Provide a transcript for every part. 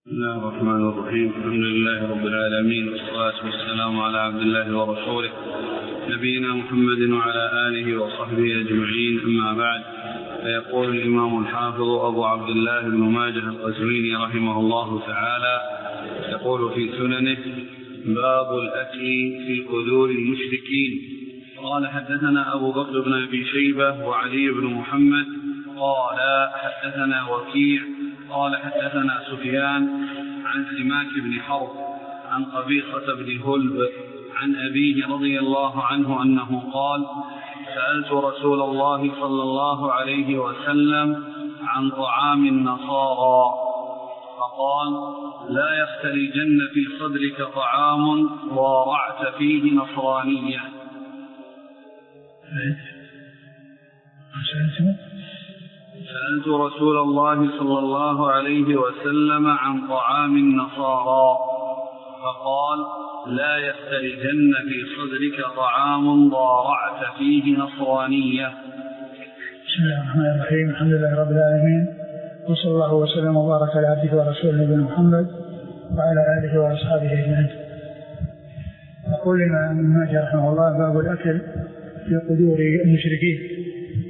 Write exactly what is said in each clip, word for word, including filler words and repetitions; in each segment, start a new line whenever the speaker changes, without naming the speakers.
بسم الله الرحمن الرحيم. الحمد لله رب العالمين، والصلاة والسلام على عبد الله ورسوله نبينا محمد وعلى آله وصحبه أجمعين، أما بعد. فيقول الإمام الحافظ أبو عبد الله بن ماجه القزويني رحمه الله تعالى، يقول في سننه: باب الأكل في قدور المشركين. قال: حدثنا أبو بكر بن أبي شيبة وعلي بن محمد قال: حدثنا وكيع قال: حدثنا سفيان عن سماك بن حرب عن قبيصة بن هلب عن أبيه رضي الله عنه أنه قال: سألت رسول الله صلى الله عليه وسلم عن طعام النصارى فقال: لا يختلجن في صدرك طعام ضارعت فيه نصرانية. سألت رسول الله صلى الله عليه وسلم عن طعام النصارى فقال: لا يختلجن في صدرك طعام ضارعت فيه نصرانية.
بسم الله الرحمن الرحيم. الحمد لله رب العالمين، وصلى الله وسلم وبارك على عبده ورسوله نبينا محمد وعلى آله وأصحابه أجمعين. يقول الإمام ابن ماجه رحمه الله: باب الأكل في قدور المشركين.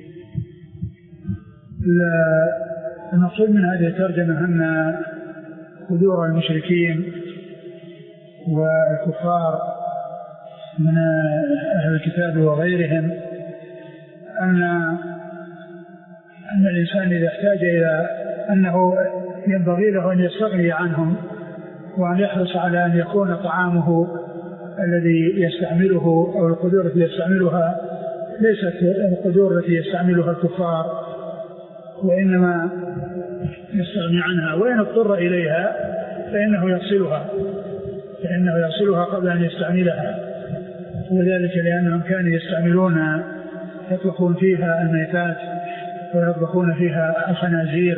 المقصود من هذه الترجمة أن قدور المشركين والكفار من أهل الكتاب وغيرهم أن أن الإنسان إذا احتاج إلى أنه ينبغي له أن يستغني عنهم، وأن يحرص على أن يكون طعامه الذي يستعمله أو القدور التي يستعملها ليست القدور التي يستعملها الكفار، وإنما يستغني عنها، وإن اضطر إليها فإنه يغسلها فإنه يغسلها قبل أن يستعملها. وذلك لأنهم كانوا يستعملون يطبخون فيها الميتات ويطبخون فيها الخنازير،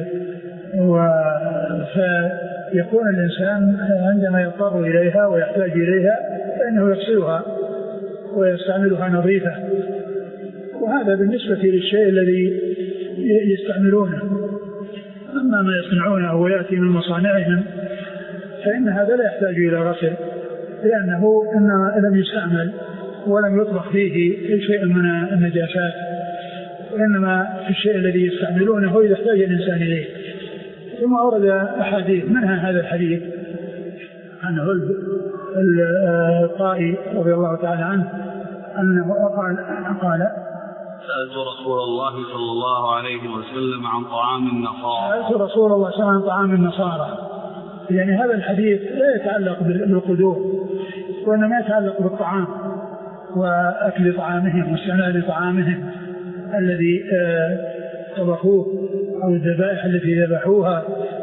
فيكون الإنسان عندما يضطر إليها ويحتاج إليها فإنه يغسلها ويستعملها نظيفة. وهذا بالنسبة للشيء الذي يستعملونه. أما ما يصنعونه ويأتي من مصانعهم فإن هذا لا يحتاج إلى غسل، لأنه لم يستعمل ولم يطبخ فيه شيء من النجاسات، وإنما في الشيء الذي يستعملونه هو يحتاج الإنسان إليه. ثم أورد أحاديث، منها هذا الحديث عن هلب الطائي رضي الله تعالى عنه أنه قال, قال
سألت رسول الله صلى الله عليه وسلم عن طعام النصارى
سألت رسول الله صلى الله عليه وسلم عن طعام النصارى. يعني هذا الحديث لا يتعلق بالقدور، وإنما يتعلق بالطعام وأكل طعامهم واستعمال طعامهم الذي طبخوه أو الذبائح التي ذبحوها.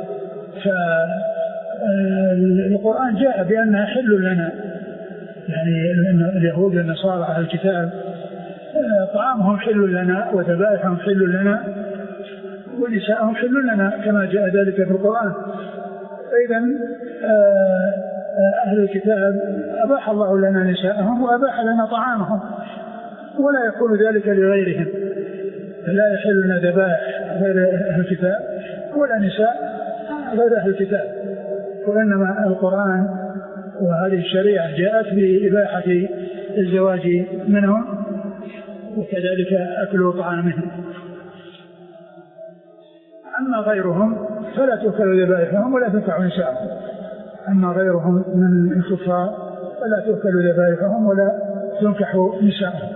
فالقرآن جاء بأنها حل لنا، يعني اليهود والنصارى على الكتاب طعامهم حل لنا وذبائحهم حل لنا ونساءهم حل لنا كما جاء ذلك في القرآن. إذن أهل الكتاب أباح الله لنا نساءهم وأباح لنا طعامهم، ولا يكون ذلك لغيرهم. لا يحل لنا ذبائح غير أهل الكتاب ولا نساء غير أهل الكتاب، وإنما القرآن وهذه الشريعة جاءت بإباحة الزواج منهم وكذلك أكل طعامهم. أما غيرهم فلا تؤكل ذبائحهم ولا تنكح نساءهم. أما غيرهم من الكفار فلا تؤكل ذبائحهم ولا تنكح نساءهم.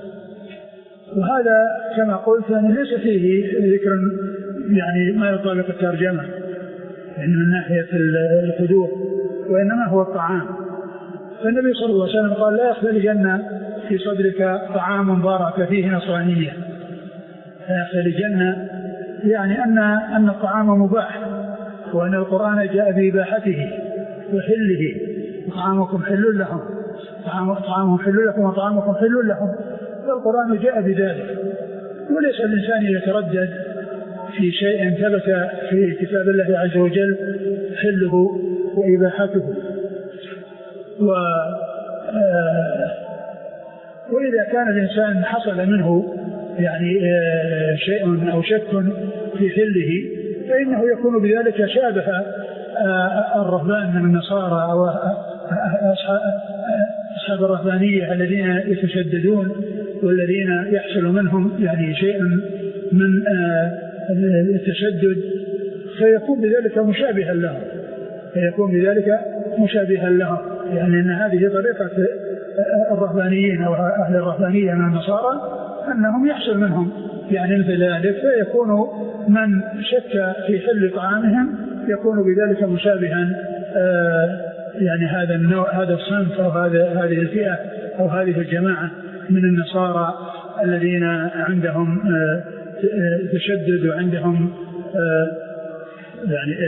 وهذا كما قلت يعني ليس فيه ذكر يعني ما يطابق الترجمة يعني من ناحية القدور، وإنما هو الطعام. فالنبي صلى الله عليه وسلم قال: لا يختلجن في صدرك طعام ضارعت فيه نصرانية. لا يختلجن يعني أن أن الطعام مباح، وأن القرآن جاء بإباحته وحله. طعامكم حل لهم طعامهم حل لكم وطعامكم حل لهم، فالقرآن جاء بذلك. وليس الإنسان يتردد في شيء ثبت في كتاب الله عز وجل حله وإباحته. و وإذا كان الإنسان حصل منه يعني شيء أو شك في حله فإنه يكون بذلك شابه الرهبان من النصارى أو أصحاب الرهبانية الذين يتشددون والذين يحصل منهم يعني شيء من التشدد فيكون بذلك مشابها لهم فيكون بذلك مشابها لهم يعني أن هذه طريقة الرهبانيين أو أهل الرهبانية من النصارى أنهم يحصل منهم يعني مثل ذلك فيكون من شك في حل طعامهم يكون بذلك مشابها يعني هذا النوع هذا الصنف أو هذا هذه الفئة أو هذه الجماعة من النصارى الذين عندهم تشدد وعندهم يعني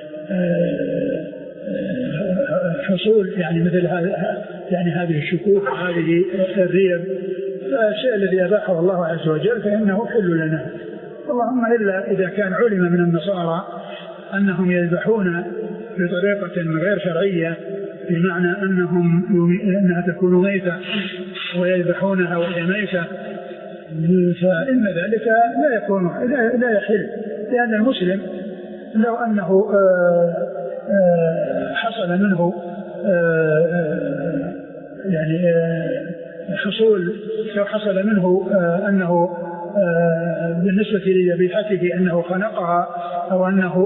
حصول يعني مثل هذا يعني هذه الشكوك هذه الريب فالشيء الذي أباحه الله عز وجل فإنه حل لنا اللهم إلا إذا كان علم من النصارى أنهم يذبحون بطريقة غير شرعية بمعنى أنهم أنها تكون ميتة ويذبحونها وهي ميتة فإن ذلك لا يكون لا يحل لأن المسلم لو أنه حصل منه يعني حصول لو حصل منه أنه بالنسبة لذبيحته أنه خنقها أو أنه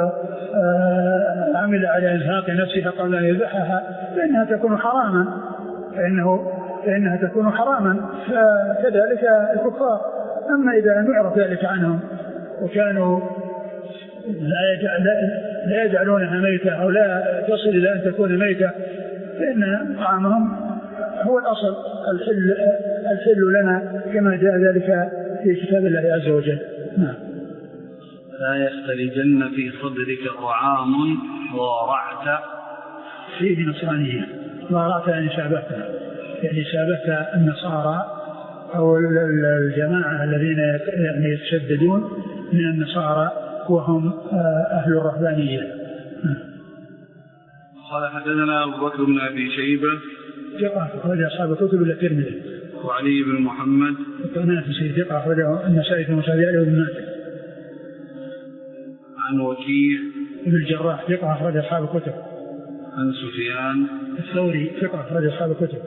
عمل على إزهاق نفسها قبل أن يذبحها فإنها تكون حراما فإنه فإنها تكون حراما فكذلك الكفار أما إذا لم يعرف ذلك عنهم وكانوا لا يجعلونها ميتة أو لا تصل إلى أن تكون ميتة فإن طعامهم هو الأصل الحل, الحل لنا كما جاء ذلك في كتاب الله عز وجل. نعم.
لا يختلجن في صدرك طعام ضارعت
فيه نصرانية ضارعت يعني شابهت يعني شابهت النصارى أو الجماعة الذين يعني يتشددون من النصارى وهم أهل الرهبانية.
قال حدثنا أبو بكر بن أبي شيبة
ثقة أخرج أصحاب الكتب إلا الترمذي
وعلي بن محمد
الطنافسي ثقة أخرجه النسائي في مسائل وابن ماجه
عن وكيع
بن الجراح ثقة أخرج أصحاب الكتب
عن سفيان
الثوري ثقة أخرج أصحاب الكتب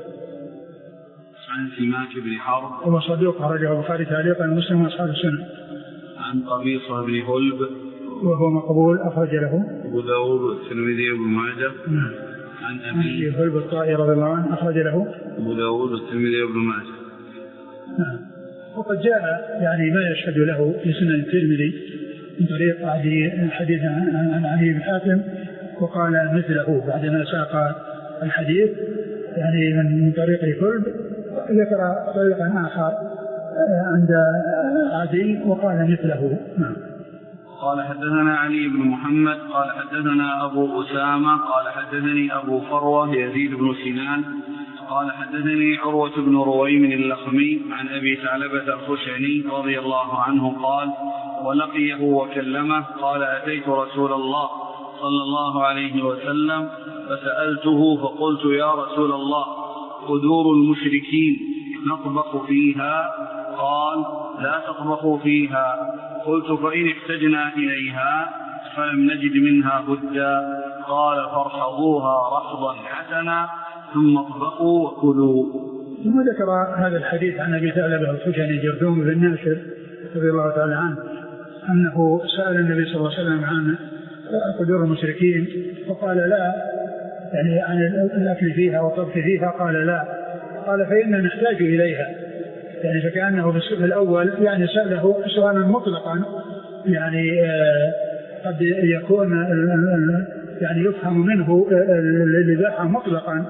عن سماك بن حرب
هو صدوق أخرجه البخاري تعليقا ومسلم وأصحاب السنة
عن قبيصة بن هلب
وهو مقبول أخرج له
أبو داود والترمذي وابن ماجه.
نعم.
عن أبي
هلب الطائي رضي الله عنه أخرج له
أبو داود والترمذي وابن ماجه.
نعم. وقد جاء يعني ما يشهد له في سنن الترمذي من طريق الحديث عن علي بن حاتم وقال مثله بعدما ساق الحديث يعني من طريق هلب ذكر طريقا آخر عند عدي وقال مثله. نعم.
قال حدثنا علي بن محمد قال حدثنا أبو أسامة قال حدثني أبو فروة يزيد بن سنان قال حدثني عروة بن رويم اللخمي عن أبي ثعلبة الخشني رضي الله عنه قال ولقيه وكلمه قال أتيت رسول الله صلى الله عليه وسلم فسألته فقلت يا رسول الله قدور المشركين نطبخ فيها قال لا تطبخوا فيها قلت فإن احتجنا إليها فلم نجد منها بدا قال فارحضوها رحضا حسنا ثم اطبخوا وكلوا.
ثم ذكر هذا الحديث عن أبي ثعلبة الخشني جردوم بن ناشر رضي الله تعالى عنه أنه سأل النبي صلى الله عليه وسلم عن قدور المشركين فقال لا يعني عن الأكل فيها والطبخ فيها قال لا قال فإننا نحتاج إليها يعني فكأنه في السؤال الأول يعني سأله سؤالا مطلقا يعني قد يكون يعني يفهم منه الإباحة مطلقا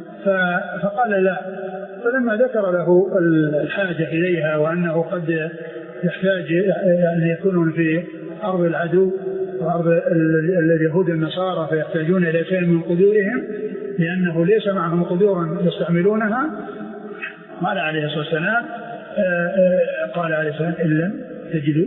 فقال لا فلما ذكر له الحاجة إليها وأنه قد يحتاج يعني يكون في أرض العدو وأرض اليهود النصارى فيحتاجون إلى شيء من قدورهم لأنه ليس معهم قدور يستعملونها قال عليه الصلاة والسلام قال عليه الصلاة والسلام إن لم تجدوا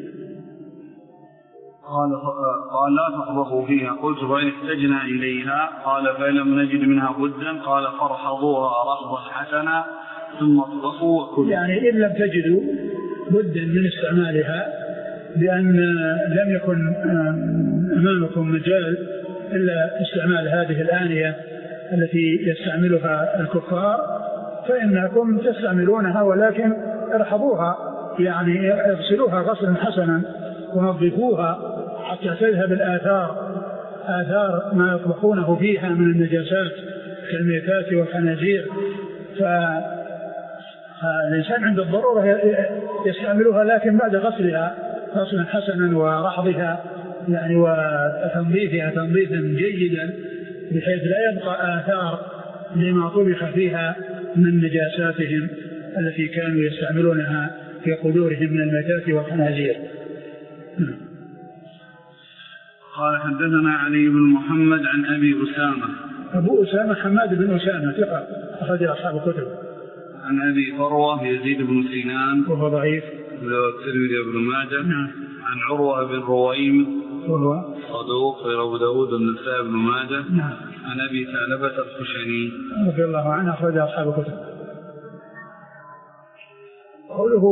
قال قال لا تطبخوا فيها قلت فإن احتجنا إليها قال فإن لم نجد منها بدا قال فارحضوها رحضا حسنا ثم اطبخوا وكلوا
يعني إن لم تجدوا بدا من استعمالها لأن لم يكن أمامكم مجال إلا استعمال هذه الآنية التي يستعملها الكفار، فإنكم تستعملونها ولكن ارحضوها، يعني اغسلوها غسلا حسنا ونظفوها حتى تذهب الآثار آثار ما يطبخونه فيها من النجاسات كالميتات والخنازير. فالإنسان عند الضرورة يستعملها، لكن بعد غسلها غسلا حسنا ورحضها يعني وتنظيفها تنظيفا جيدا بحيث لا يبقى آثار لما طبخ فيها من نجاساتهم التي كانوا يستعملونها في قدورهم من الميتات والخنازير.
قال حدثنا علي بن محمد عن أبي أسامة.
أبو أسامة حماد بن أسامة ثقة أخرج أصحاب الكتب.
عن أبي فروة يزيد بن سنان
وهو ضعيف
والترمذي وابن ماجه.
نعم.
عن عروة بن رويم
وهو
صدوق غير أبو داود والنسائي وابن ماجه.
نعم.
عن أبي ثعلبة الخشني
رضي الله عنه أخرج أصحاب الكتب. قوله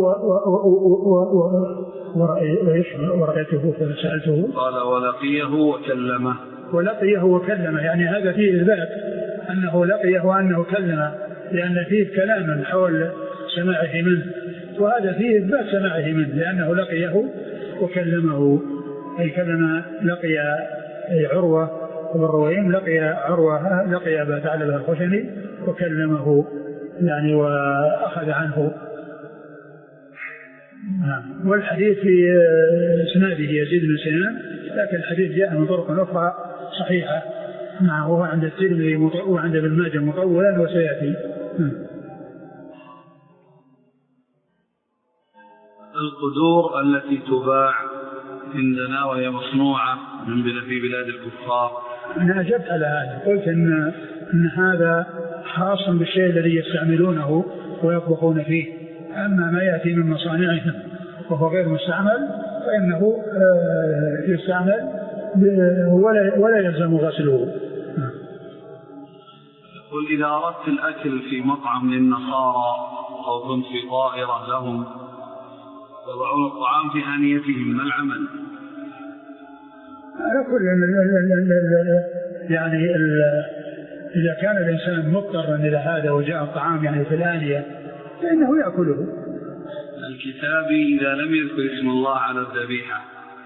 ورأيته فسألته
قال ولقيه وكلمه.
ولقيه وكلمه يعني هذا فيه إثبات أنه لقيه وأنه كلمه، لأن فيه كلاما حول سماعه منه، وهذا فيه إثبات سماعه منه لأنه لقيه وكلمه، أي كلمة لقي عروة بن رويم لقي عروة لقي أبا ثعلبة الخشني وكلمه يعني وأخذ عنه. نعم. والحديث في اسناده يزيد بن سنان، لكن الحديث جاء من طرق أخرى صحيحة. نعم. وهو عند الترمذي وعند ابن ماجه مطولا وسيأتي.
القدور التي تباع عندنا وهي مصنوعة من في بلاد الكفار.
أنا أجبت على هذا، قلت إن, إن هذا خاص بالشيء الذي يستعملونه ويطبخون فيه، أما ما يأتي من مصانعهم وهو غير مستعمل فإنه يستعمل ولا, ولا يلزم غسله.
قل إذا أردت الأكل في مطعم للنصارى أو كنت في طائرة لهم يضعون الطعام في آنيتهم، ما العمل؟
على كل يعني إذا كان الإنسان مضطرا إلى هذا وجاء الطعام يعني في الآنية فإنه يأكله.
الكتابي إذا لم يذكر اسم الله على الذبيحة.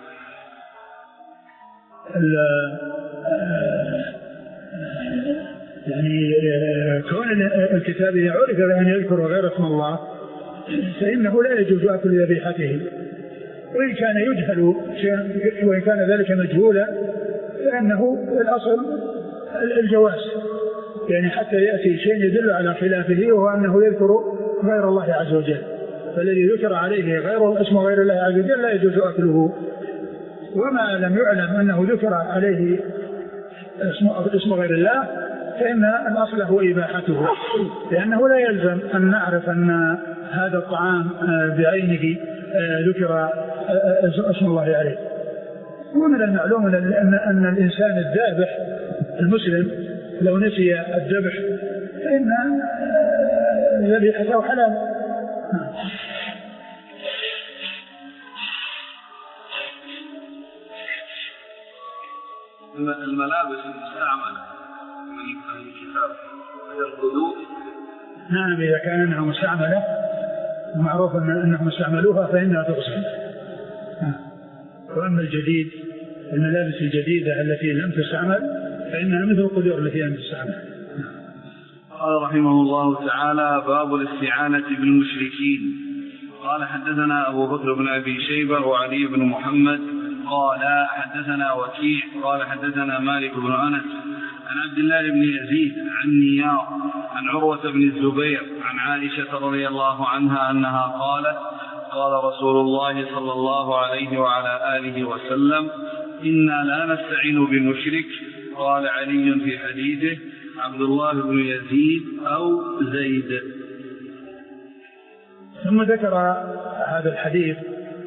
يعني كون الكتابي يعرف أن يذكر غير اسم الله فإنه لا يجوز أكل ذبيحته، وإن كان يجهل وإن كان ذلك مجهولا فإنه الأصل الجواز، يعني حتى يأتي شيء يدل على خلافه وهو أنه يذكر غير الله عز وجل، فالذي ذكر عليه غير اسم غير الله عز وجل لا يجوز أكله. وما لم يعلم أنه ذكر عليه اسم, اسم غير الله فإن الأصل هو إباحته، لأنه لا يلزم أن نعرف أن هذا الطعام بعينه ذكر اسم الله عليه. ومن المعلوم أن, أن الإنسان الذابح المسلم لو نسي الذبح فإن ذبيحته حلال.
الملابس المستعملة من الكتاب القدور.
نعم إذا كان أنها مستعملة معروف أنهم استعملوها فإنها تغسل. وأما الجديد الملابس الجديدة التي لم تستعمل فإنها مثل القدور التي لم تستعمل.
قال رحمه الله تعالى باب الاستعانة بالمشركين. قال حدثنا أبو بكر بن أبي شيبة وعلي بن محمد قال حدثنا وكيع قال حدثنا مالك بن أنس عن عبد الله بن يزيد عن نيار عن عروة بن الزبير عن عائشة رضي الله عنها أنها قالت قال رسول الله صلى الله عليه وعلى آله وسلم إنا لا نستعين بمشرك. قال علي في حديثه عبد الله بن يزيد أو زيد.
ثم ذكر هذا الحديث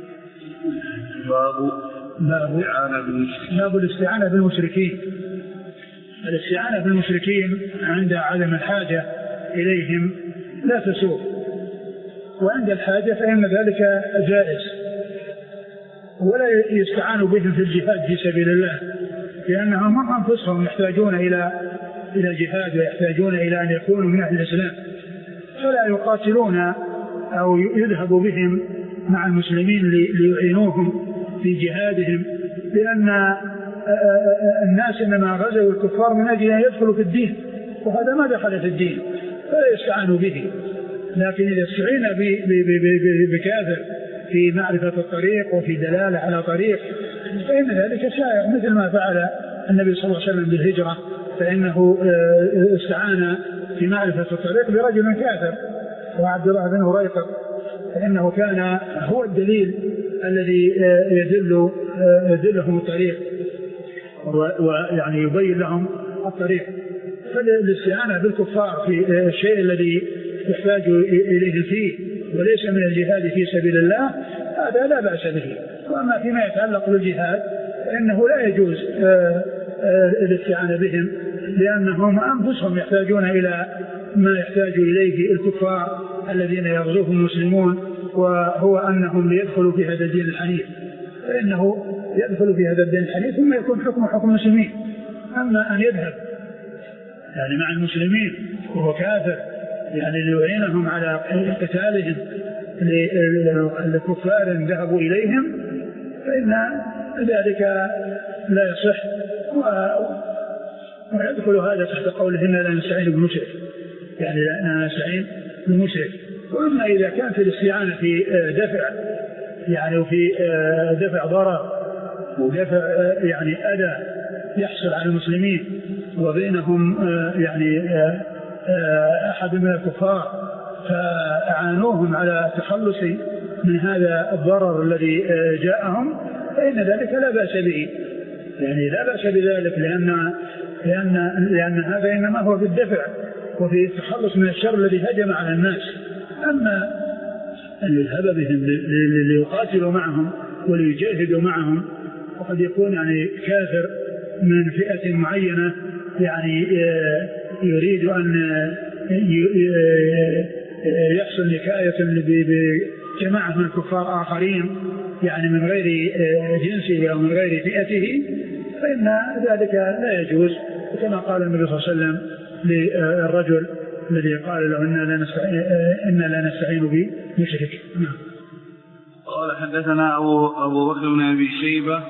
باب
باب باب الاستعانة بالمشركين. الاستعانة بالمشركين عند عدم الحاجة إليهم لا تسوء، وعند الحاجة فإن ذلك جائز، ولا يستعان بهم في الجهاد في سبيل الله لأنهم هم أنفسهم يحتاجون إلى إلى الجهاد ويحتاجون إلى أن يكونوا من أهل الإسلام، فلا يقاتلون أو يذهب بهم مع المسلمين ليعينوهم في جهادهم، لأن الناس إنما غزوا الكفار من أجل أن يدخلوا في الدين، وهذا ما دخل في الدين فلا يستعانوا به. لكن إذا استعين بكافر في معرفة الطريق وفي دلالة على طريق فإن ذلك شائع، مثل ما فعل النبي صلى الله عليه وسلم بالهجرة، فإنه استعان في معرفة الطريق برجل كافر وعبد الله بن هريقة، فإنه كان هو الدليل الذي يدل يدلهم الطريق ويعني يبين لهم الطريق. فالاستعانة بالكفار في الشيء الذي يحتاج إليه فيه وليس من الجهاد في سبيل الله هذا لا بأس به. وأما فيما يتعلق بالجهاد فإنه لا يجوز الاستعانة بهم، لأنهم أنفسهم يحتاجون إلى ما يحتاج إليه الكفار الذين يغزوهم المسلمون، وهو أنهم ليدخلوا في هذا الدين الحنيف، فإنه يدخل في هذا الدين الحنيف ثم يكون حكم حكم المسلمين. أما أن يذهب يعني مع المسلمين وهو كافر يعني ليعينهم على قتالهم لكفار ذهبوا إليهم فإن ذلك لا يصح، ويدخل هذا تحت قوله إنا لا نستعين بمشرك، يعني لا نستعين بمشرك. وأما إذا كان في الاستعانة في دفع يعني وفي دفع ضرر ودفع يعني أذى يحصل على المسلمين وبينهم يعني أحد من الكفار فأعانوهم على التخلص من هذا الضرر الذي جاءهم فإن ذلك لا بأس به، يعني لا بأس بذلك، لأن لأن لأن هذا إنما هو في الدفع وفي التخلص من الشر الذي هجم على الناس. أما أن يذهب بهم ليقاتلوا معهم وليجاهدوا معهم وقد يكون يعني كافر من فئة معينة يعني يريد أن يحصل نكاية بجماعة من الكفار آخرين يعني من غير جنسه أو من غير فئته فإن ذلك لا يجوز، كما قال النبي صلى الله عليه وسلم للرجل الذي قال له إنا لا نستعين, إنا لا نستعين بمشرك.
قال حدثنا أبو, أبو بكر بن أبي شيبة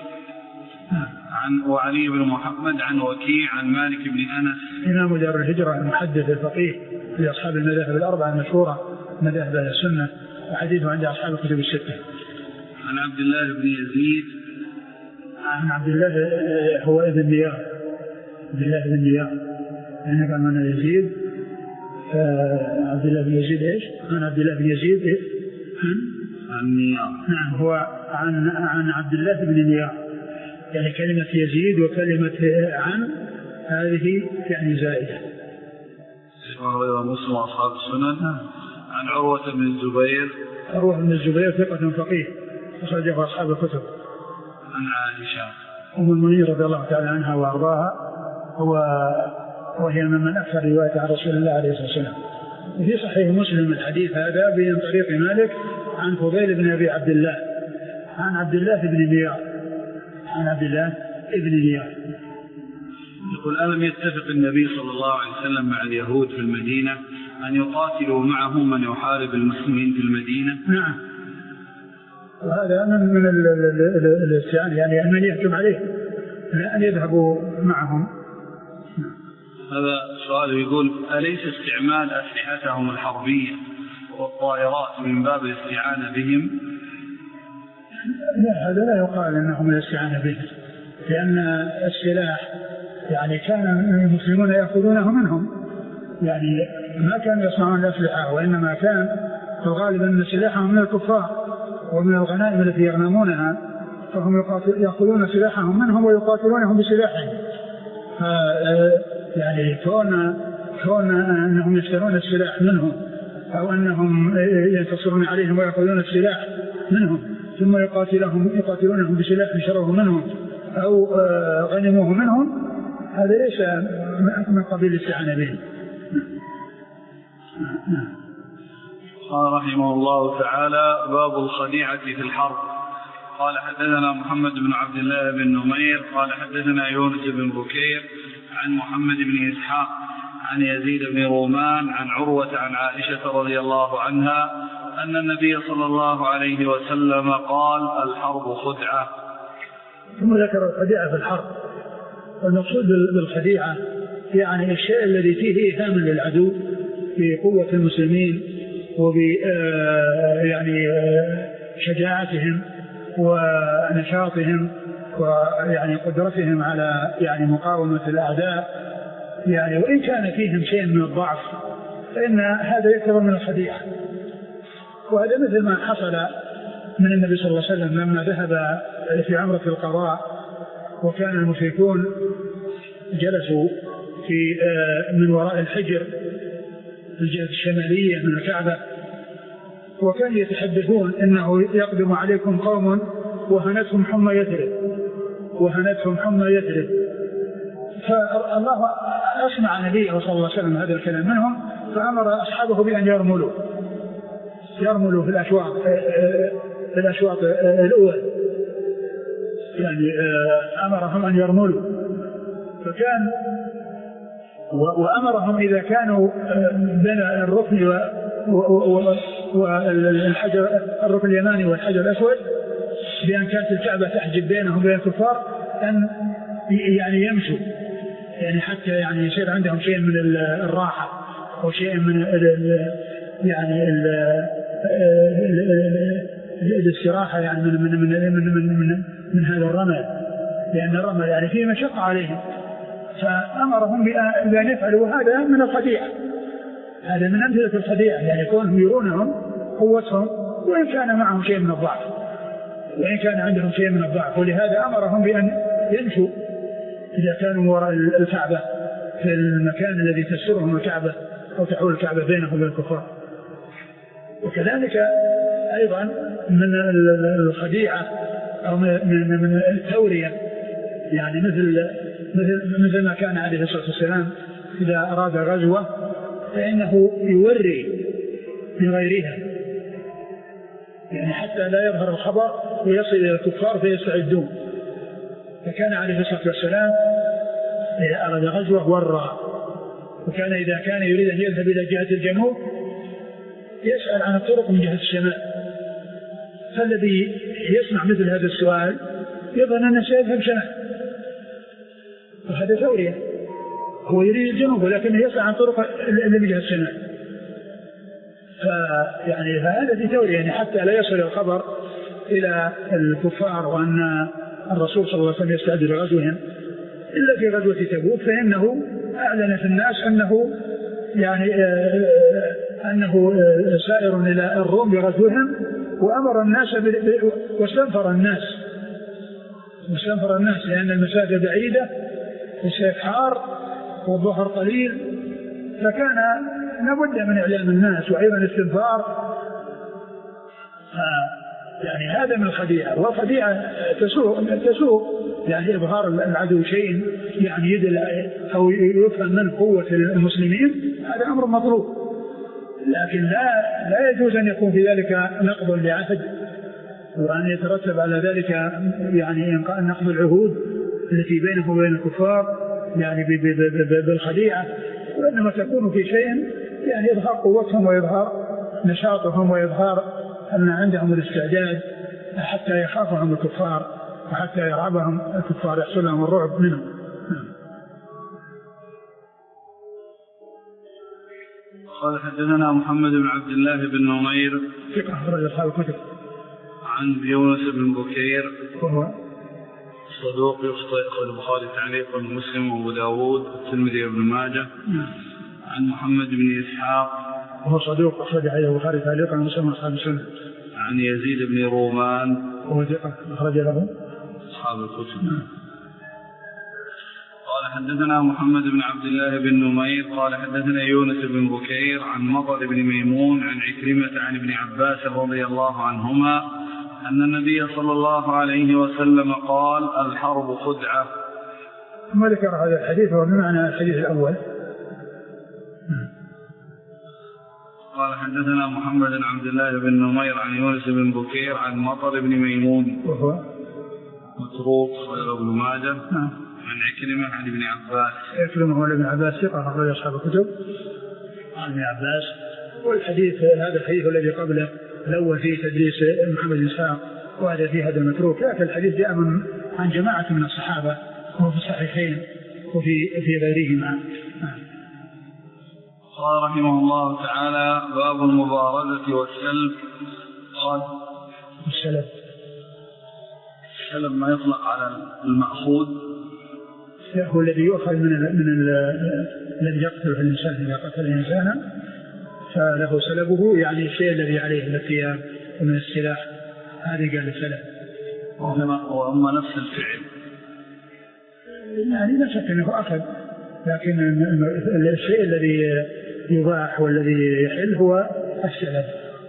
عن وعلي بن محمد عن وكيع عن مالك بن أنس
إمام دار الهجرة المحدث الفقيه في أصحاب المذاهب الأربعة المشهورة مذاهب أهل السنة وحديثه عند أصحاب الكتب الستة.
عن عبد الله بن يزيد
عن عبد الله هو ابن نيار عبد الله بن نيار يعني كان من يزيد عبد الله بن يزيد إيش عن عبد الله بن يزيد إيه؟
عن نيار
نعم هو عن عن عبد الله بن نيار، يعني كلمة يزيد وكلمة عن هذه يعني زائدة.
وهو مسلم أصحاب السنن. عن عروة بن الزبير
عروة بن الزبير ثقة فقيه أخرجه أصحاب الكتب.
عن عائشة
أم المؤمنين رضي الله تعالى عنها وأرضاها هو وهي من أكثر رواية عن رسول الله عليه الصلاة والسلام. وفي صحيح مسلم الحديث هذا من طريق مالك عن فضيل بن أبي عبد الله عن عبد الله بن نيار عن عبد الله بن نيار
يقول ألم يتفق النبي صلى الله عليه وسلم مع اليهود في المدينة أن يقاتلوا معهم من يحارب المسلمين في المدينة؟
نعم، وهذا من من الاستعانة يعني أن يهجم عليه لا أن يذهبوا معهم.
هذا سؤال يقول أليس استعمال أسلحتهم الحربية والطائرات من باب الاستعانة بهم؟
لا، هذا لا يقال أنه من الاستعانة بهم، لأن السلاح يعني كان المسلمون يأخذونه منهم، يعني ما كانوا يصنعون الأسلحة وإنما كان في الغالب أن سلاحهم من الكفار ومن الغنائم التي يغنمونها فهم يأخذون سلاحهم منهم ويقاتلونهم بسلاحهم. يعني كون كون أنهم يشترون السلاح منهم أو أنهم ينتصرون عليهم ويأخذون السلاح منهم ثم يقاتلهم يقاتلونهم بسلاح شروه منهم أو غنموه منهم هذا ليس من قبيل الاستعانة به.
قال رحمه الله تعالى باب الخديعة في الحرب. قال حدثنا محمد بن عبد الله بن نمير قال حدثنا يونس بن بكير عن محمد بن إسحاق عن يزيد بن رومان عن عروة عن عائشة رضي الله عنها أن النبي صلى الله عليه وسلم قال الحرب خدعة.
ثم ذكر الخديعة في الحرب، والمقصود بالخديعة يعني الشيء الذي فيه إهانة للعدو بقوة المسلمين وب يعني شجاعتهم ونشاطهم ويعني قدرتهم على يعني مقاومة الأعداء، يعني وإن كان فيهم شيء من الضعف فإن هذا يعتبر من الخديعة. وهذا مثل ما حصل من النبي صلى الله عليه وسلم لما ذهب في عمرة القضاء وكان المشركون جلسوا في من وراء الحجر في الجهة الشمالية من الكعبة، وكانوا يتحدثون إنه يقدم عليكم قوم وهنتهم حمى يثرب وهنتهم حمى يثرب. فالله أسمع نبيه صلى الله عليه وسلم هذا الكلام منهم، فأمر أصحابه بأن يرملوا يرملوا في الأشواط في الأشواط الأول، يعني أمرهم أن يرملوا. فكان وأمرهم إذا كانوا بين الركن والحجر الركن اليماني والحجر الأسود بأن كانت الكعبة تحجب بينهم وبين الكفار أن يعني يمشوا، يعني حتى يعني يصير عندهم شيء من الراحة أو شيء من ال يعني ال الاستراحة يعني من من من من, من, من هذا الرمل، لأن الرمل يعني فيه مشقة عليهم. فأمرهم بأن يفعلوا هذا من الخديعة، هذا من أمثلة الخديعة، يعني يكونهم يرونهم قوتهم وإن كان معهم شيء من الضعف وإن كان عندهم شيء من الضعف. ولهذا أمرهم بأن يمشوا إذا كانوا وراء الكعبة في المكان الذي تسرهم الكعبة أو تحول الكعبة بينهم وبين الكفار. وكذلك أيضا من الخديعة أو من التورية، يعني مثل مثل مثل ما كان عليه الصلاة والسلام إذا أراد غزوة فإنه يوري بغيرها، يعني حتى لا يظهر الخبر ويصل إلى الكفار فيستعدون. فكان عليه الصلاة والسلام إذا أراد غزوة ورى، وكان إذا كان يريد أن يذهب إلى جهة الجنوب يسأل عن الطرق من جهة الشمال، فالذي يسمع مثل هذا السؤال يظن أنه سيذهب شمال، وهذا تورية، هو يريد الجنوب ولكنه يسأل عن طرق اللي من جهة الشمال. فيعني هذا في تورية، يعني حتى لا يصل الخبر إلى الكفار وأن الرسول صلى الله عليه وسلم يستعد لغزوهم. إلا في غزوة تبوك فإنه أعلن في الناس أنه يعني أنه سائر إلى الروم بغزوهم، وأمر الناس واستنفر الناس واستنفر الناس لأن المسافة بعيدة والشيخ حار والظهر قليل، فكان لابد من إعلام الناس وأيضا استنفار. يعني هذا من الخديعة، والخديعة تسوء تسوء يعني إظهار العدو شيء يعني يدل أو يفهم من قوة المسلمين، هذا أمر مطلوب، لكن لا لا يجوز أن يكون في ذلك نقض لعهد وأن يترتب على ذلك يعني نقض العهود التي بينه وبين الكفار يعني بالخديعة، وإنما تكون في شيء يعني إظهار قوتهم وإظهار نشاطهم وإظهار أن عندهم الاستعداد حتى يخافهم الكفار وحتى يرعبهم الكفار يحصل لهم الرعب منهم.
قال حدثنا محمد بن عبد الله بن نمير
ثقة أخرج أصحاب الكتب.
عن يونس بن بكير
وهو
صدوق يخطئ، أخرج البخاري تعليقا ومسلم وأبو داود والترمذي وابن ماجه. عن محمد بن إسحاق
وهو صدوق أخرج حديث البخاري تعليقا ومسلم وأصحاب السنة.
عن يزيد بن رومان
وهو ثقة أخرج له
أصحاب الكتب. قال حدثنا محمد بن عبد الله بن نمير قال حدثنا يونس بن بكير عن مطر بن ميمون عن عكرمة عن ابن عباس رضي الله عنهما أن النبي صلى الله عليه وسلم قال الحرب خدعة.
ثم ذكر هذا الحديث وبمعنى الحديث الأول.
قال حدثنا محمد بن عبد الله بن نمير عن يونس بن بكير عن مطر بن ميمون
وهو
متروك غير ابن ماجه.
نعم.
عن عكرمة عن ابن عباس.
عكرمة هو ابن عباس ثقة أخرج أصحاب الكتب عن ابن عباس. والحديث هذا الحديث الذي قبله الأول فيه تدريس محمد بن إسحاق وهذا فيه هذا المتروك، لكن الحديث جاء من عن جماعة من الصحابة وفي الصحيحين وفي في غيرهما.
قال رحمه الله تعالى: باب المبارزة والسلب. قال:
السلب
السلب ما يطلق على المأخوذ،
هو الذي يؤخذ من ال من الذي يقتل في الإنسان. إذا قتل إنسانا فله سلبه، يعني الشيء الذي عليه من الثياب ومن السلاح، هذه قال السلب.
وأما نفس الفعل
يعني لا شك أنه أخذ، لكن الشيء الذي يباح والذي يحل هو السلب.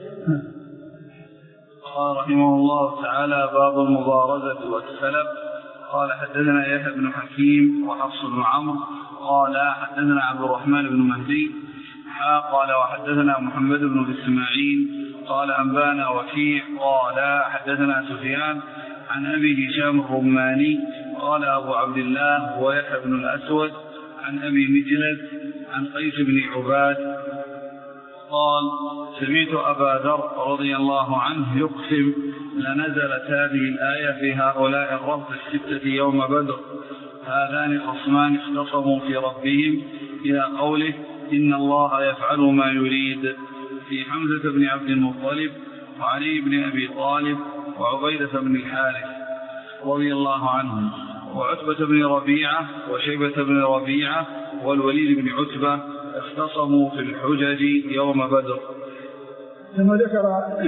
قال رحمه الله تعالى: باب المبارزة والسلب. قال: حدثنا يحيى بن حكيم وحفص بن عمرو قال: حدثنا عبد الرحمن بن مهدي قال: وحدثنا محمد بن إسماعيل قال: أنبانا وكيع قال: حدثنا سفيان عن أبي هشام الرماني قال: أبو عبد الله ويحيى بن الأسود عن أبي مجلد عن قيس بن عباد قال: سمعت أبا ذر رضي الله عنه يقسم: لنزلت هذه الآية في هؤلاء الرهط الستة يوم بدر، هذان خصمان اختصموا في ربهم، إلى قوله: إن الله يفعل ما يريد، في حمزة بن عبد المطلب وعلي بن أبي طالب وعبيدة بن الحارث رضي الله عنهم، وعتبة بن ربيعة وشيبة بن ربيعة والوليد بن عتبة اختصموا في الحجج يوم بدر.
ثم ذكر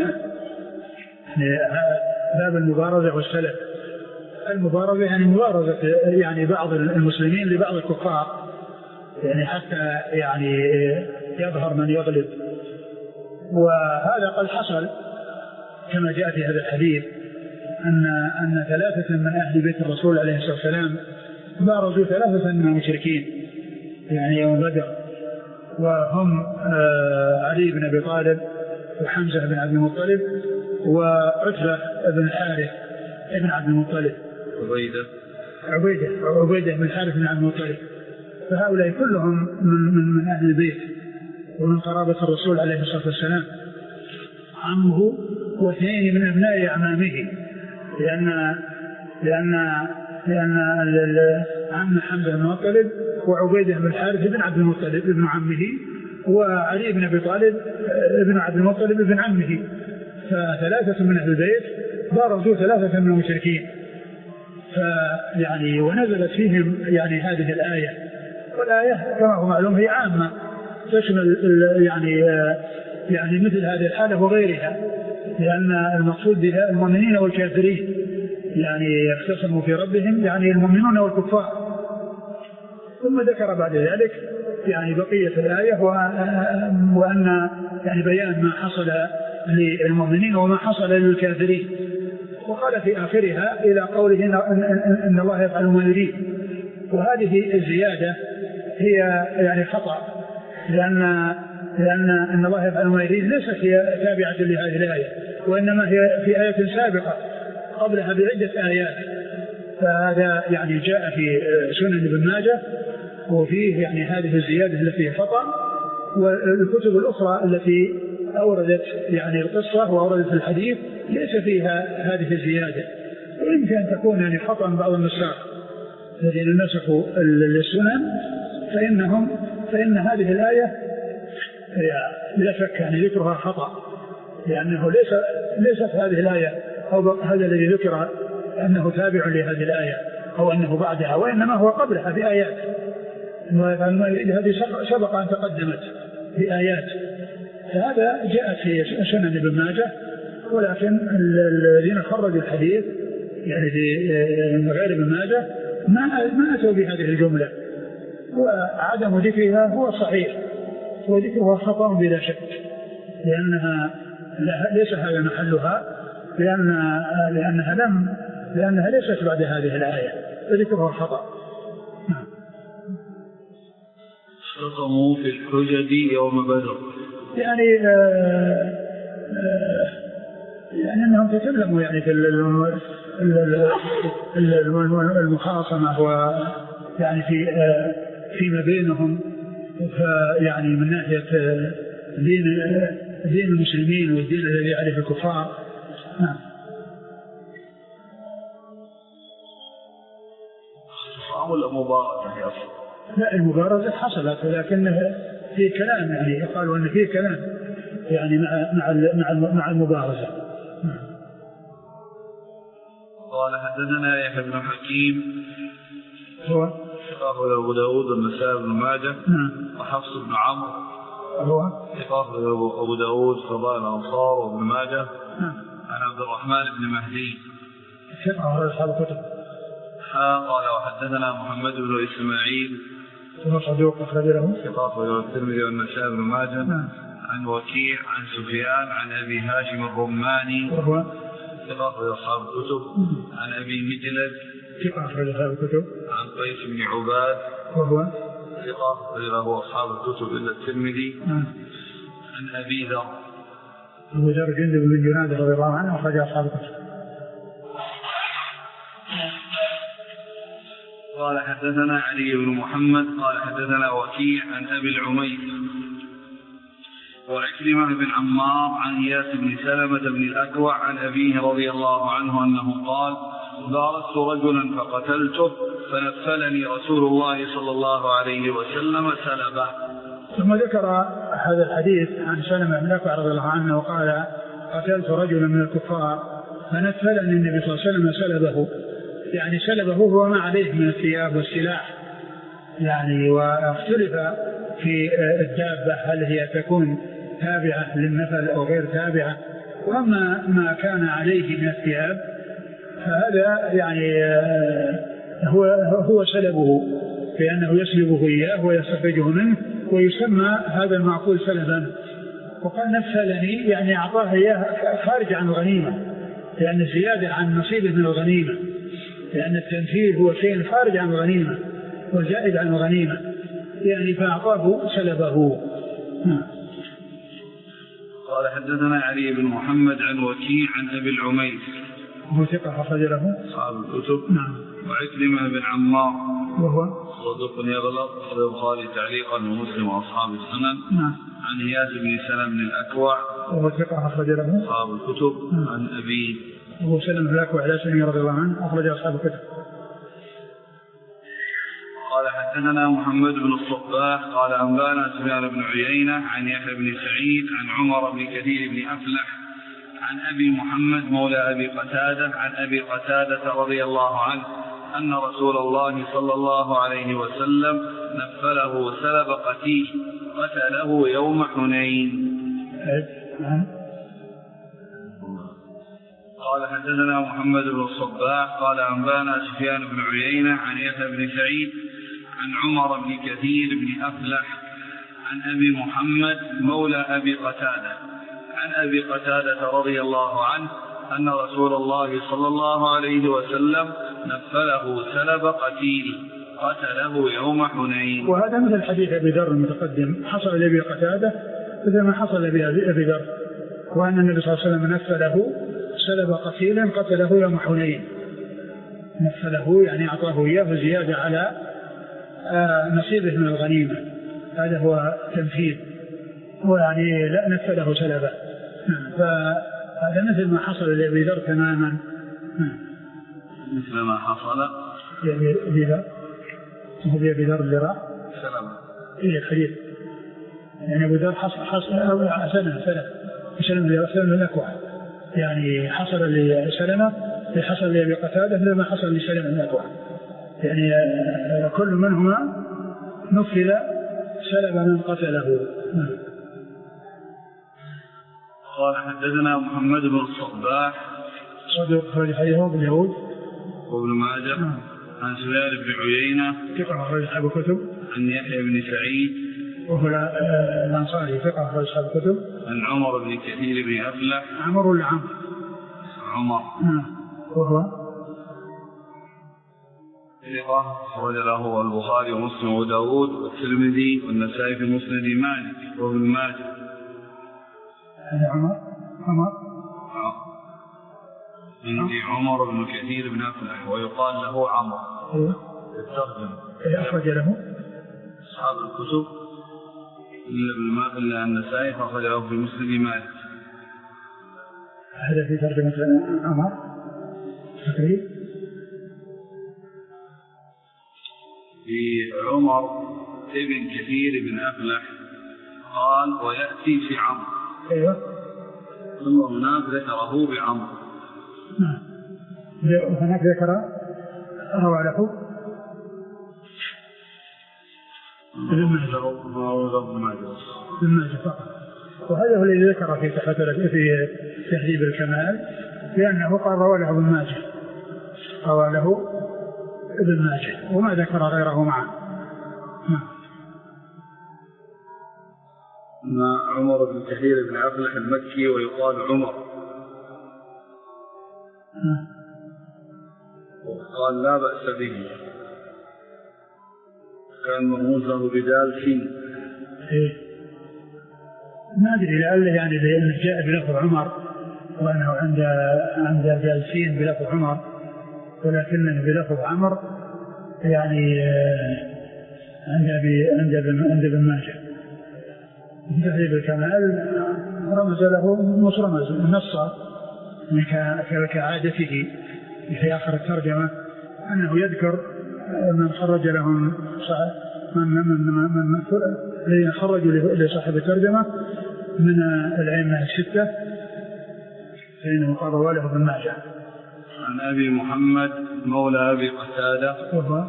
باب المبارزة والسلب. المبارزة يعني مبارزة يعني بعض المسلمين لبعض الكفار، يعني حتى يعني يظهر من يغلب. وهذا قد حصل كما جاء في هذا الحديث أن أن ثلاثة من أهل بيت الرسول عليه الصلاة والسلام بارزوا ثلاثة من المشركين يعني يوم بدر، وهم علي بن أبي طالب وحمزة بن عبد المطلب وعتبة بن الحارث بن عبد المطلب
عبيدة
عبيدة عبيدة بن الحارث بن عبد المطلب. فهؤلاء كلهم من, من, من أهل البيت ومن قرابة الرسول عليه الصلاة والسلام، عمه واثنين من أبناء أعمامه، لأن لأن لأن عم حمزة بن المطلب وعبيدة بن الحارث بن عبد المطلب ابن عمه، وعلي بن أبي طالب ابن عبد المطلب ابن عمه. فثلاثة من أهل البيت بارزوا ثلاثة من المشركين، فيعني ونزلت فيهم يعني هذه الآية. والآية كما هو معلوم هي عامة تشمل يعني يعني مثل هذه الحالة وغيرها، لأن المقصود بها المؤمنين والكافرين، يعني يختصموا في ربهم يعني المؤمنون والكفار. ثم ذكر بعد ذلك يعني بقية الآية وأن يعني بيان ما حصل للمؤمنين وما حصل للكافرين. وقال في آخرها إلى قوله إن الله يفعل ما يريد. وهذه الزيادة هي يعني خطأ، لأن لأن إن الله يفعل ما يريد ليست هي تابعة لهذه الآية، وإنما هي في آية سابقة قبلها بعدة آيات. فهذا يعني جاء في سنن ابن ماجه، وفيه يعني هذه الزيادة التي خطأ. والكتب الأخرى التي أوردت يعني القصة وأوردت الحديث ليس فيها هذه الزيادة، ويمكن أن تكون يعني خطأ بعض النساخ الذين نسخوا السنن، فإنهم فإن هذه الآية لا شك يعني ذكرها خطأ، لأنه ليس ليست هذه الآية أو هذا الذي ذكر أنه تابع لهذه الآية أو أنه بعدها، وإنما هو قبلها بآيات. هذه سبق أن تقدمت بآيات، فهذا جاءت في سنن ابن ماجه. ولكن الذين خرجوا الحديث يعني في غير ابن ماجه ما ما أتوا بهذه الجملة، وعدم ذكرها هو صحيح، وذكرها خطأ بلا شك، لأنها ليس هذا محلها، لأن لأنها لم لأنها ليست بعد هذه الآية، فذكرها خطأ.
اختصموا في الحجج يوم بدر.
يعني آه آه يعني أنهم تكلموا يعني في المخاصمة ويعني في آه فيما بينهم، فيعني من ناحية دين دين المسلمين والدين الذي يعرف الكفار. نعم.
ولا مبارزة يا أخي؟
لا، المبارزة حصلت ولكن في كلام، يعني يقال أن في كلام يعني مع مع مع المبارزة.
قال حدثنا يحيى بن حكيم
هو
ثقة أبو داود والنسائي بن ماجه وحفص بن عمرو
هو
ثقة أبو داود فضائل الأنصار وابن ماجه عن عبد الرحمن بن مهدي
ثقة أصحاب الكتب.
قال وحدثنا محمد بن إسماعيل
ثم صدوق أخرج له
ثقة الترمذي والنسائي بن ماجه عن وكيع عن سفيان عن أبي هاشم الرماني
وهو
ثقة أصحاب الكتب عن أبي مجلد
ثقة أخرج أصحاب الكتب
عن قيس بن عباد
وهو
ثقة أخرج له أصحاب الكتب إلا الترمذي عن أبي ذر
أبو ذر جندب بن جنادة رضي الله عنه أخرج أصحاب الكتب.
قال حدثنا علي بن محمد قال حدثنا وكيع عن أبي العميس وعكرمة بن عمار عن إياس بن سلمة بن الأكوع عن أبيه رضي الله عنه أنه قال بارزت رجلا فقتلته فنفلني رسول الله صلى الله عليه وسلم سلبه.
ثم ذكر هذا الحديث عن سلمة بن الأكوع رضي الله عنه وقال قتلت رجلا من الكفار فنفلني النبي صلى الله عليه وسلم سلبه، يعني سلبه هو ما عليه من الثياب والسلاح يعني. واختلف في الدابة هل هي تكون تابعة للنفل أو غير تابعة، وأما ما كان عليه من الثياب فهذا يعني هو هو سلبه، لأنه يسلبه إياه ويستخرجه منه ويسمى هذا المعقول سلبا. وقال نفلني يعني أعطاه إياه خارج عن الغنيمة، لأن زيادة عن نصيبه من الغنيمة، لأن التنفيذ هو شيء خارج عن الغنيمة وزائد عن الغنيمة يعني، فأعطاه سلبه.
قال حدثنا علي بن محمد عن وكيع عن أبي العميس
وهو ثقة أخرج له
أصحاب الكتب.
نعم.
وعكرمة بن عمار
وهو
صدوق يغلط أخرج البخاري تعليقا ومسلم وأصحاب السنن.
نعم.
عن إياس بن سلمة بن الأكوع
وهو ثقة أخرج له
أصحاب الكتب.
نعم.
عن أبي
وهو سلمة بن الأكوع على سلمة رضي الله عنه أخرج أصحاب الكتب.
قال حدثنا محمد بن الصباح قال أنبانا سفيان بن عيينة عن يحيى بن سعيد عن عمر بن كثير بن أفلح عن أبي محمد مولى أبي قتادة عن أبي قتادة رضي الله عنه أن رسول الله صلى الله عليه وسلم نفله سلب قتيل قتله يوم حنين. قال حدثنا محمد بن الصباح قال أنبانا سفيان بن عيينة عن يحيى بن سعيد عن عمر بن كثير بن أفلح عن أبي محمد مولى أبي قتادة عن أبي قتادة رضي الله عنه أن رسول الله صلى الله عليه وسلم نفله سلب قتيل قتله يوم حنين.
وهذا مثل حديث أبي ذر المتقدم، حصل لأبي قتادة مثل ما حصل لأبي ذر، وأن النبي صلى الله عليه وسلم نفله سلب قتيلا قتله يوم حنين. نفله يعني أعطاه إياه زيادة على نصيبه من الغنيمة، هذا هو تنفيذ، ويعني لا نفله سلبه. فهذا مثل ما حصل لأبي ذر تماما،
مثل ما حصل
لأبي ذر. هو بأبي ذر اللي راح
سلام
إيه الحديث، يعني أبي ذر حصل حصل سنة سنة سلم سلم الأكوع، يعني حصل لسلمة حصل لأبي قتادة لما حصل لسلم الأكوع، يعني كل منهما نفل سلب من قتله.
قال حدثنا محمد بن الصباح
صدوق أخرج حديثه ابن داود
وابن ماجه عن سفيان بن عيينة
ثقة أخرج أصحاب الكتب
عن يحيى بن سعيد
وهو الأنصاري ثقة أخرج أصحاب الكتب
عن عمر بن كثير بن أفلح
عمر ولا عمر؟
عمر
وهو
ثقة أخرج له البخاري ومسلم وداود والترمذي والنسائي في مسند مالك وابن ماجه
هذا عمر عمر
عندي عمر بن كثير بن أفلح ويقال له عمر.
أيوه.
الترجمة.
أخرج له
أصحاب الكتب إلا إلا النسائي فأخرج له في مسند مالك.
هذا في ترجمة عمر تقريب.
في عمر ابن كثير بن أفلح قال ويأتي في عمر.
أيوه.
ثم هناك ذكره بعمر.
نعم. هناك ذكر روى له ابن ماجه فقط. وهذا هو الذي ذكر في في تهذيب الكمال لأنه قال روى له ابن ماجه روى له ابن ماجه وما ذكر غيره معه.
ما عمر بن كثير بن أفلح المكي ويقال عمر. وقال لا بأس به كان مرموزه بدال سين.
إيه ما أدري لعله يعني لأنه جاء بلفظ عمر وأنه عند عند جالسين بلفظ عمر ولكنه بلفظ عمر يعني عند عند عند ابن ماجه. في تهذيب الكمال رمز له مش رمز نص كعادته في آخر الترجمة أنه يذكر من خرج لهم من من من من الذين خرجوا لصاحب الترجمة من الأئمة الستة فإنه قال رواه ابن ماجه.
عن أبي محمد مولى أبي قتادة
وهو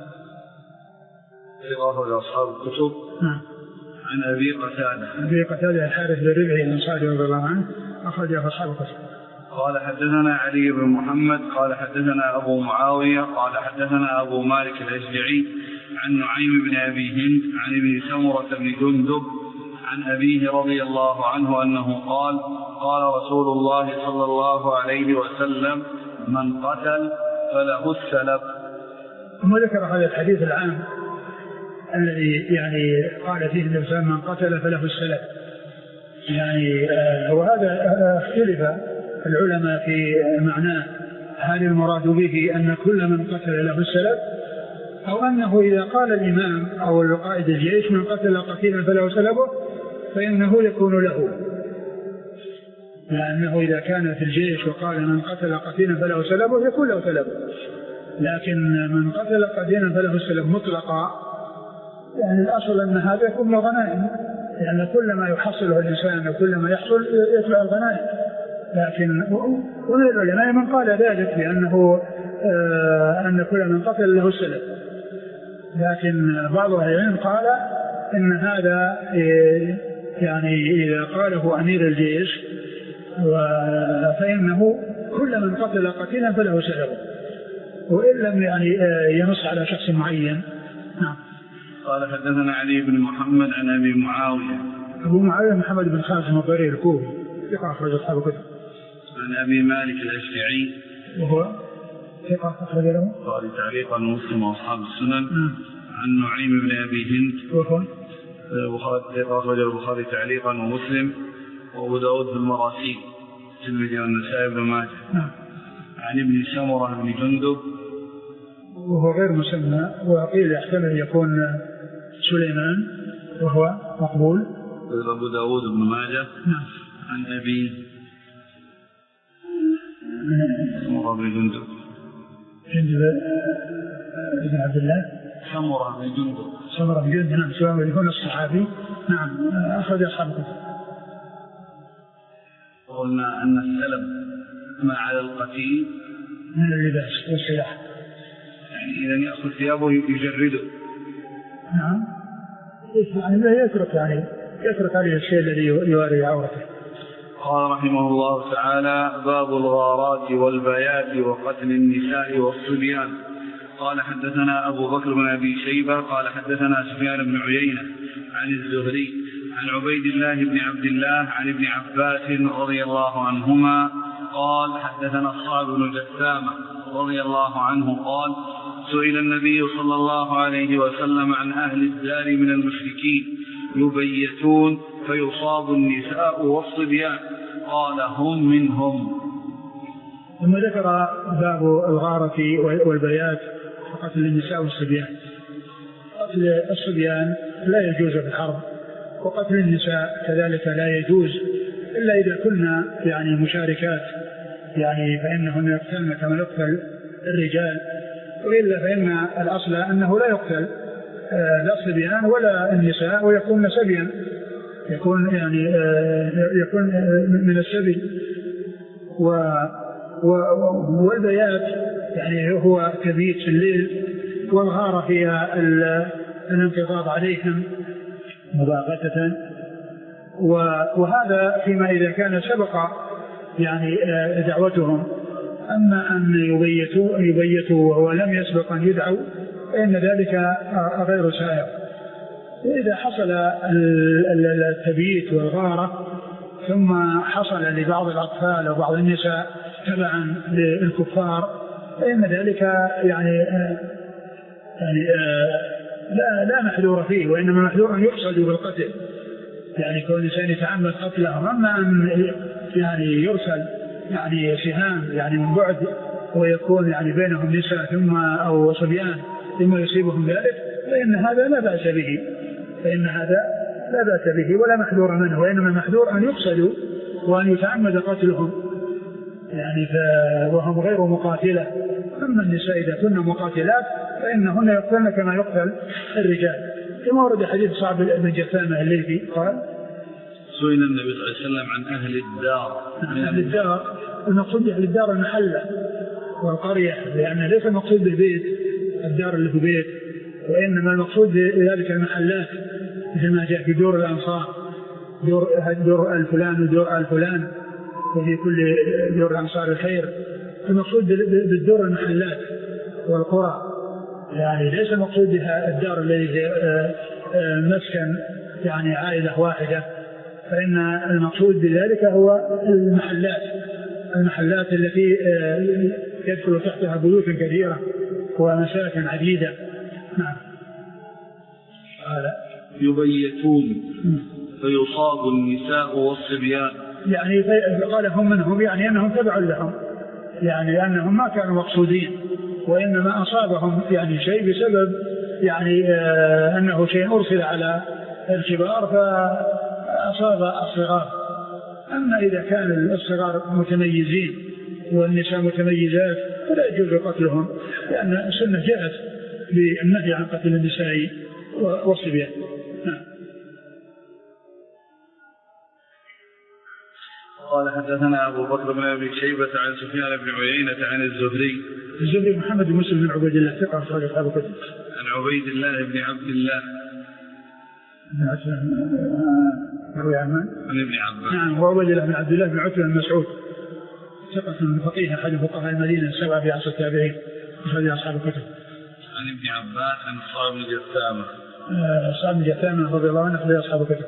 ثقة أصحاب الكتب. عن أبي قتادة
أبي قتادة الحارث بن ربعي الأنصاري رضي الله عنه أخرجه أصحاب الكتب.
قال حدثنا علي بن محمد قال حدثنا أبو معاوية قال حدثنا أبو مالك الأشجعي عن نعيم بن أبي هند عن ابن سمرة بن جندب عن أبيه رضي الله عنه أنه قال قال رسول الله صلى الله عليه وسلم من قتل فله السلب.
ثم ذكر هذا الحديث العام الذي يعني قال فيه النبي صلى الله عليه وسلم من قتل فله السلب. يعني آه وهذا اختلف آه العلماء في معناه هل المراد به أن كل من قتل له السلب أو أنه إذا قال الإمام أو القائد الجيش من قتل قتيلا فله سلبه فإنه يكون له، لأنه إذا كان في الجيش وقال من قتل قتيلا فله سلبه يكون له سلبه، لكن من قتل قتيلا فله السلب مطلقا يعني الأصل أن هذا يكون له غنائم، لأن يعني كل ما يحصله الإنسان وكل ما يحصل يتبع الغنائم. لكن ومن العلماء من قال ذلك لأنه آه أن كل من قتل له السلب، لكن بعض أهل العلم قال إن هذا يعني إذا قاله أمير الجيش فإنه كل من قتل قتيلا فله سلبه، وإن لم يعني ينص على شخص معين. نعم.
قال حدثنا علي بن محمد عن أبي معاوية.
أبو معاوية محمد بن خازم الضرير الكوفي ثقة أخرج أصحاب الكتب.
عن أبي مالك الأشجعي
وهو ثقة أخرج له
قال تعليقا مسلم وأصحاب السنن.
م.
عن نعيم بن أبي هند
وهو
ثقة أخرج البخاري تعليقا ومسلم وأبو داود بالمراسيل الترمذي والنسائي بن ماجه.
نعم.
عن ابن سمرة بن جندب
وهو غير مسمى وقيل يحتمل يكون سليمان وهو مقبول.
أبو داود بن ماجه.
نعم.
عن أبي سمرة بن جندب
جندب بن عبد الله
سمرة بن جندب
سمرة بن جندب. نعم. سواء يكون الصحابي. نعم. أخرج أصحاب الكتب.
قلنا أن السلب ما على القتيل
من اللباس والسلاح،
يعني إذا يأخذ ثيابه يجرده.
نعم. يعني لا يترك يعني يترك عليه الشيء الذي يواري عورته.
قال رحمه الله تعالى: باب الغارات والبيات وقتل النساء والصبيان. قال حدثنا أبو بكر بن أبي شيبة قال حدثنا سفيان بن عيينة عن الزهري عن عبيد الله بن عبد الله عن ابن عباس رضي الله عنهما قال حدثنا الصعب بن جثامة رضي الله عنه قال: سئل النبي صلى الله عليه وسلم عن أهل الدار من المشركين يبيتون فيصاب النساء والصبيان. قال هم منهم.
ثم ذكر باب الغارة والبيات وقتل النساء والصبيان. قتل الصبيان لا يجوز في الحرب، وقتل النساء كذلك لا يجوز إلا إذا كنا يعني مشاركات، يعني فإنهن يقتلن كما يقتل الرجال، وإلا فإن الأصل أنه لا يقتل لا الصبيان ولا النساء، ويكون سبيا، يكون يعني يكون من السبي. والبيات يعني هو تبيت في الليل، والغارة هي الانقضاض عليهم مباغتة. وهذا فيما إذا كان سبق يعني دعوتهم. أما أن يبيتوا يبيتوا وهو لم يسبق أن يدعوا فإن ذلك غير سائغ. إذا حصل التبييت والغارة ثم حصل لبعض الأطفال وبعض النساء تبعا للكفار فإن ذلك يعني يعني لا لا محذور فيه، وإنما محذور أن يقصدوا بالقتل، يعني كل إنسان يتعمد قتلهم. أما أن يعني يرسل يعني سهام يعني من بعد ويكون يعني بينهم نساء ثم أو صبيان ثم يصيبهم ذلك فإن هذا لا بأس به، فإن هذا لا بأس به ولا محذور منه، وإنما محذور أن يقصدوا وأن يتعمد قتلهم يعني وهم غير مقاتلة. أما النساء إذا كن مقاتلات فإنهن يقتلن كما يقتل الرجال، كما ورد حديث صعب بن جثامة الليثي قال:
سئل النبي صلى الله عليه وسلم عن أهل الدار.
عن أهل الدار المقصود بأهل الدار المحلة والقرية، لأن ليس المقصود بالبيت الدار اللي في بيت، وإنما المقصود بذلك المحلات، مثل ما جاء في دور الأنصار، دور, دور الفلان ودور الفلان، وفي كل دور الأنصار الخير. المقصود بالدور المحلات والقرى، يعني ليس المقصود بها الدار الذي مسكن يعني عائلة واحدة، فإن المقصود بذلك هو المحلات المحلات التي يدخل تحتها بيوت كثيرة ومساكن عديدة. نعم.
يبيتون فيصاب النساء والصبيان،
يعني قال هم منهم، يعني أنهم تبع لهم، يعني أنهم ما كانوا مقصودين، وإنما أصابهم يعني شيء بسبب يعني آه أنه شيء أرسل على الكبار فأصاب الصغار. أما إذا كان الصغار متميزين والنساء متميزات فلا يجوز قتلهم، لأن السنة جاءت بالنهي عن قتل النساء والصبيان.
قال: حدثنا أبو بكر بن أبي شيبة عن سفيان بن عيينة عن الزهري.
الزهري محمد بن مسلم بن عبيد الله ثقة أخرج أصحاب الكتب.
عن عبيد الله بن عبد الله
مروي عن
عن ابن عباس.
نعم، وعبيد الله بن عبد الله بن عتبة بن مسعود ثقة فقيه أحد فقهاء المدينة السبعة في عصر التابعين أخرج أصحاب الكتب.
عن ابن عباس عن صعب بن جثامة.
صعب بن جثامة رضي الله عنه أخرج أصحاب الكتب.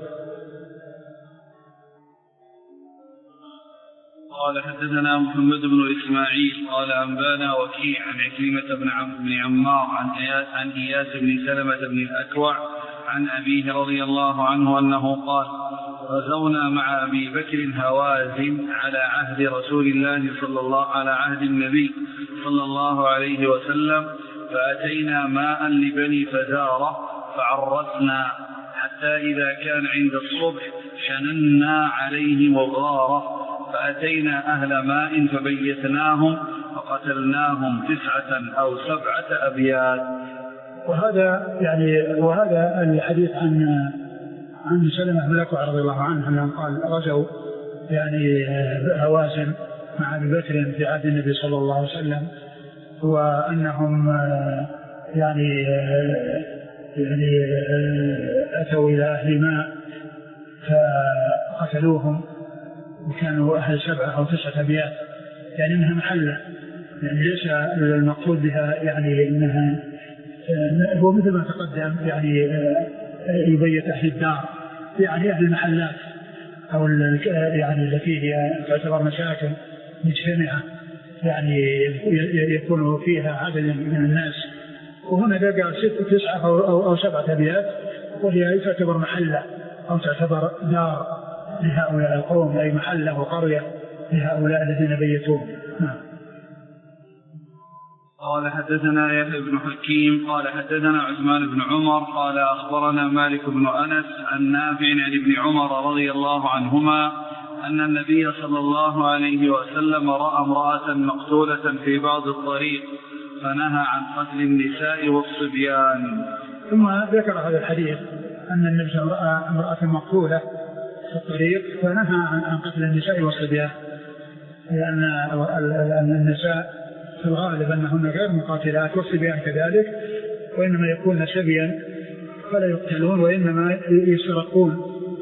قال: حدثنا محمد بن إسماعيل قال: أنبانا وكيع عن عكرمة بن عمار عن إياس بن سلمة بن الأكوع عن أبيه رضي الله عنه أنه قال: غزونا مع أبي بكر هوازن على عهد رسول الله صلى الله على عهد النبي صلى الله عليه وسلم، فأتينا ماء لبني فزارة فعرسنا حتى إذا كان عند الصبح شننا عليهم الغارة، فأتينا أهل ماء فبيتناهم فقتلناهم تسعة أو سبعة أبيات.
وهذا يعني وهذا الحديث عن عن سلمة بن الأكوع رضي الله عنه أنه قال: غزوا يعني هوازن مع أبي بكر في عهد النبي صلى الله عليه وسلم، وأنهم يعني يعني أتوا إلى أهل ماء فقتلوهم، وكانوا أهل سبعة أو تسعة أبيات، يعني إنها محلة، يعني ليس المقصود بها يعني إنها هو مثل ما تقدم يعني يبيت أهل الدار، يعني أهل المحلات أو يعني التي هي تعتبر مساكن مجتمعة يعني يكون فيها عدد من الناس. وهنا بقى ست تسعة أو, أو, أو سبعة أبيات، وهي تعتبر محلة أو تعتبر دار لهؤلاء القوم، أي محلة وقرية لهؤلاء الذين بيتون. نعم.
قال حدثنا يحيى بن حكيم قال حدثنا عثمان بن عمر قال أخبرنا مالك بن أنس عن نافع عن ابن عمر رضي الله عنهما أن النبي صلى الله عليه وسلم رأى امرأة مقتولة في بعض الطريق فنهى عن قتل النساء والصبيان.
ثم ذكر هذا الحديث أن النبي صلى الله عليه وسلم رأى امرأة مقتولة في الطريق فنهى عن قتل النساء والصبيان، لأن النساء في الغالب أنهن غير مقاتلات والصبيان كذلك، وإنما يكون سبيا فلا يقتلون وإنما يسرقون.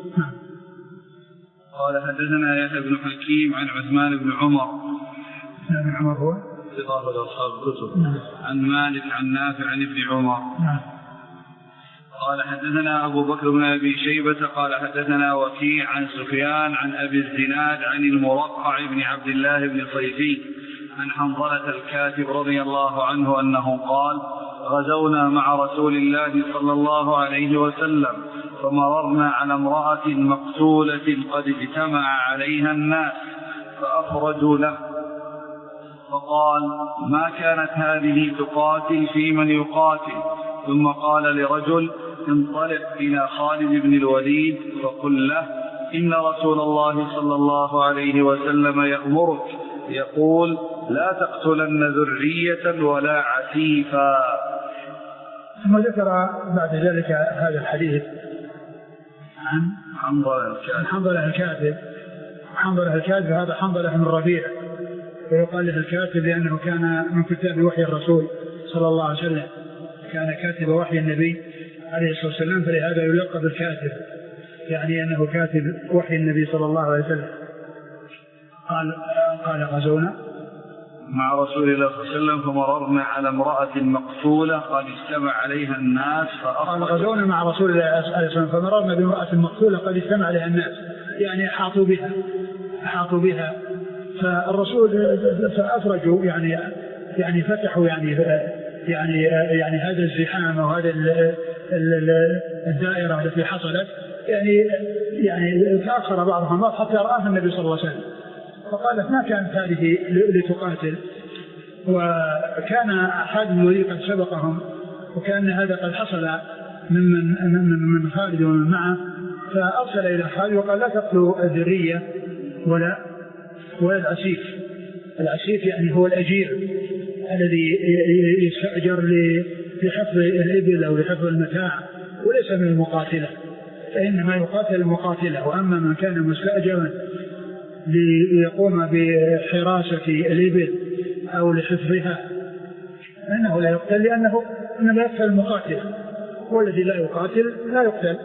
قال حدثنا يحيى بن حكيم عن عثمان بن عمر
بن عمر هو
إضافة أصحاب الكتب عن مالك عن نافع عن ابن عمر. قال حدثنا أبو بكر بن أبي شيبة قال حدثنا وكيع عن سفيان عن أبي الزناد عن المرقع بن عبد الله بن صيفي عن حنظلة الكاتب رضي الله عنه أنه قال غزونا مع رسول الله صلى الله عليه وسلم فمررنا على امرأة مقتولة قد اجتمع عليها الناس فأخرجوا له فقال ما كانت هذه تقاتل في من يقاتل، ثم قال لرجل انطلق إلى خالد بن الوليد فقل له إن رسول الله صلى الله عليه وسلم يأمرك يقول لا تقتلن ذرية ولا عسيفا.
ثم ذكر بعد ذلك هذا الحديث عن حنظلة الكاتب. حنظلة الكاتب هذا حنظلة بن الربيع، ويقال له الكاتب لأنه كان من كتاب وحي الرسول صلى الله عليه وسلم، كان كاتب وحي النبي عليه الصلاة والسلام، فلهذا يلقب الكاتب، يعني أنه كاتب وحي النبي صلى الله عليه وسلم. قال قال غزونا
مع رسول الله صلى الله عليه وسلم فمررنا على امرأة مقتولة قد اجتمع عليها الناس
قال غزونا مع رسول الله صلى الله عليه وسلم فمررنا بامرأة مقتولة قد اجتمع عليها الناس، يعني أحاطوا بها أحاطوا بها فالرسول فأفرجوا يعني يعني فتحوا يعني يعني يعني هذا الزحام وهذا الدائرة التي حصلت، يعني يعني تأخر بعضهم بعض حتى رآها النبي صلى الله عليه وسلم فقالت ما كانت هذه لتقاتل، وكان خالد بن الوليد قد سبقهم وكان هذا قد حصل من من من خالد ومن معه، فأرسل إلى خالد وقال لا تقتلوا الذرية ولا ولا العسيف. العسيف يعني هو الأجير الذي يستأجر لحفظ الإبل أو لحفظ المتاع وليس من المقاتلة، فإنما يقاتل المقاتلة. وأما من كان مستأجرا ليقوم بحراسة الإبل أو لحفظها فإنه لا يقتل، لأنه إنما يقتل المقاتل، والذي لا يقاتل لا يقتل.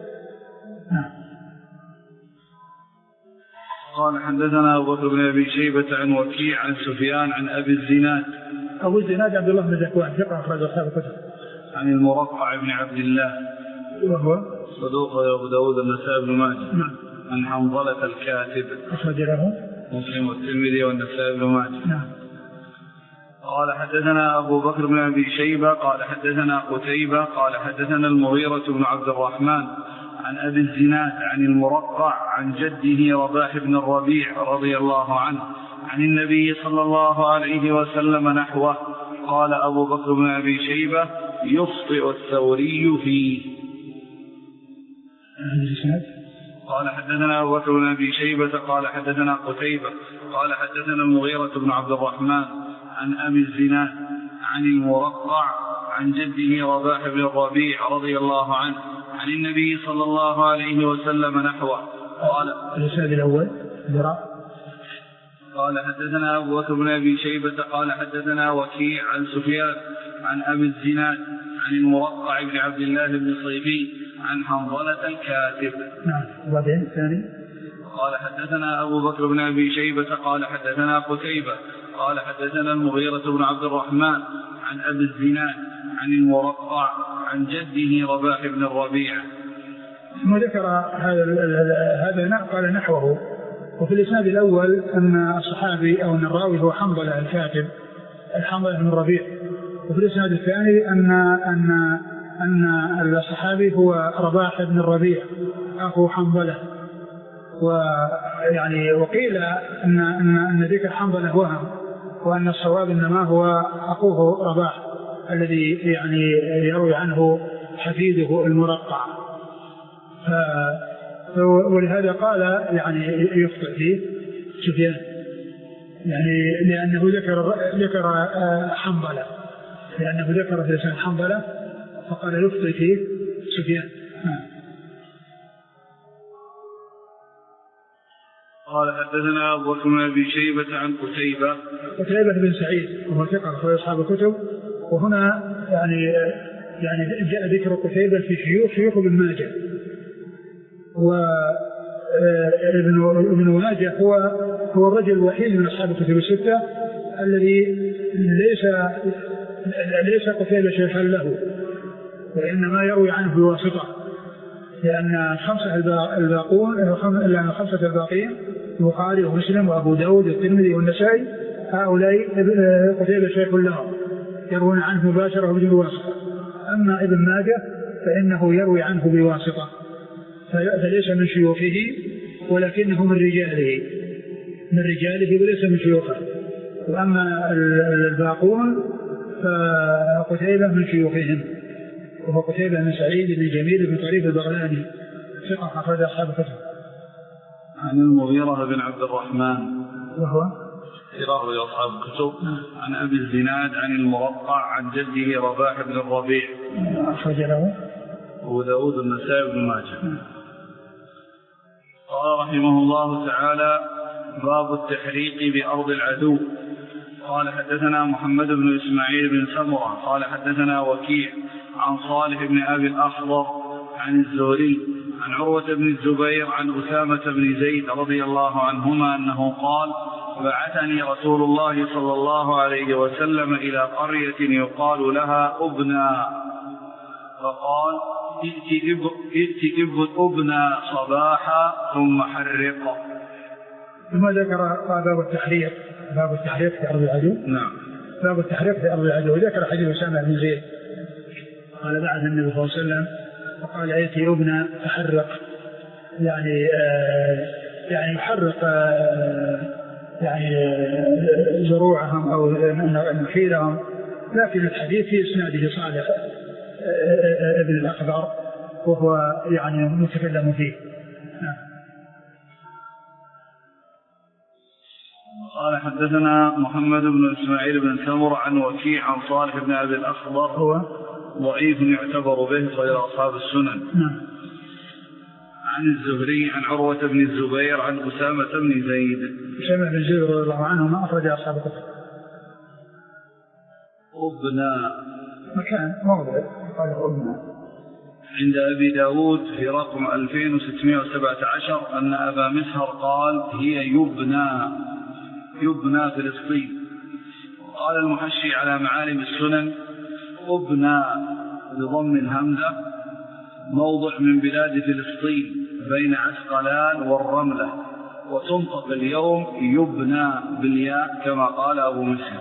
قال حدثنا أبو بكر بن أبي شيبة عن وكيع عن سفيان عن أبي الزناد.
أبو الزناد عبد الله بن ذكوان ثقة أخرج أصحاب الكتب.
عن المرقع بن عبد الله
وهو
صدوق أبو داود النسائي بن ماجه.
نعم.
عن حنظلة الكاتب
أخرج له
مسلم والترمذي والنسائي بن ماجه.
نعم.
قال حدثنا أبو بكر بن أبي شيبة قال حدثنا قتيبة قال حدثنا المغيرة بن عبد الرحمن عن أبي الزناد عن المرقع عن جده رباح بن الربيع رضي الله عنه عن النبي صلى الله عليه وسلم نحوه. قال أبو بكر بن أبي شيبة يخطئ الثوري فيه. قال حدثنا أبو بكر بن أبي شيبة قال حدثنا قتيبة قال حدثنا المغيرة بن عبد الرحمن عن أبي الزناد عن المرقع عن جده رباح بن الربيع رضي الله عنه عن النبي صلى الله عليه وسلم نحوه. قال
الإسناد الأول
قال حدثنا أبو بكر بن أبي شيبة قال حدثنا وكيع عن سفيان عن أبي الزناد عن المرقع بن عبد الله بن صيفي عن حنظلة الكاتب.
نعم. وبعدين الثاني
قال حدثنا أبو بكر بن أبي شيبة قال حدثنا قتيبة قال حدثنا المغيرة بن عبد الرحمن عن أبي الزناد عن المرقع عن جده رباح بن الربيع.
ثم ذكر هذا هذا قال نحوه. وفي الإسناد الأول أن الصحابي أو أن الراوي هو حنظلة الكاتب الحنظلة بن الربيع. وفي الإسناد الثاني أن أن أن الصحابي هو رباح بن الربيع أخو حنظلة، ويعني وقيل أن أن أن ذكر حنظلة وهم، وأن الصواب إنما هو أخوه رباح الذي يعني يروي عنه حفيده المرقع. ولهذا قال يعني يخطئ فيه سفيان، يعني لأنه ذكر ذكر حنظلة، لأنه ذكر في لسان حنظلة فقال يخطئ فيه سفيان.
قال حدثنا أبو بكر بن أبي شيبة عن قتيبة
قتيبة بن سعيد وهو ثقة أخرج أصحاب الكتب. وهنا يعني يعني جاء ذكر قتيبة في شيوخ شيوخ ابن ماجه، وابن ابن ماجه هو هو الرجل الوحيد من أصحاب الكتب الستة الذي ليس ليس قتيبة شيخا له، وإنما يروي عنه بواسطة، لأن الخمسة الباقون لأن الخمسة الباقين البخاري ومسلم وأبو داود والترمذي والنسائي هؤلاء قتيبة شيخ لهم يروون عنه مباشرة وبدون واسطة. أما ابن ماجه فإنه يروي عنه بواسطة، فليس من شيوخه ولكنه من رجاله من رجاله وليس من شيوخه. وأما الباقون فقتيبة من شيوخهم، وهو قتيبة بن سعيد بن جميل بن طريف البغلاني ثقة أخرج أصحاب الكتب.
عن المغيرة بن عبد الرحمن
وهو
ثقة أصحاب الكتب. عن أبي الزناد عن المرقع عن جده رباح بن الربيع
أخرج له
أبو داود النسائي بن ماجه. قال رحمه الله تعالى: باب التحريق بأرض العدو. قال حدثنا محمد بن إسماعيل بن سمرة قال حدثنا وكيع عن صالح بن أبي الأخضر عن الزهري عن عروة بن الزبير عن أسامة بن زيد رضي الله عنهما أنه قال: بعثني رسول الله صلى الله عليه وسلم إلى قرية يقال لها أبنى، فقال: ائت أبنى صباحا ثم حرق.
ثم ذكر باب التحريق باب التحريق في أرض العدو.
نعم.
باب التحريق في أرض العدو. ذكر حديث أسامة بن زيد قال بعث النبي صلى الله عليه وسلم فقال: ائت أبنى فحرق، يعني آه يعني يحرق آه يعني آه زروعهم أو نخيلهم. لكن الحديث في إسناده صالح آه ابن الأخضر وهو يعني متكلم فيه. نعم.
قال حدثنا محمد بن إسماعيل بن سمر عن وكيع عن صالح بن أبي الأخضر
هو
ضعيف يعتبر به غير أصحاب السنن.
نعم.
عن الزهري عن عروة بن الزبير عن أسامة بن زيد.
أسامة بن زيد رضي الله عنه ما أخرج أصحاب الكتب.
أبنى
مكان موضع قال أبنى.
عند أبي داود في رقم ألفين وستمائة وسبعة عشر أن أبا مسهر قال: هي يبنى يبنى فلسطين. قال المحشي على معالم السنن: أبنى بضم الهمزة موضع من بلاد فلسطين بين عسقلان والرملة، وتنطق اليوم يبنى بالياء كما قال أبو مسهر.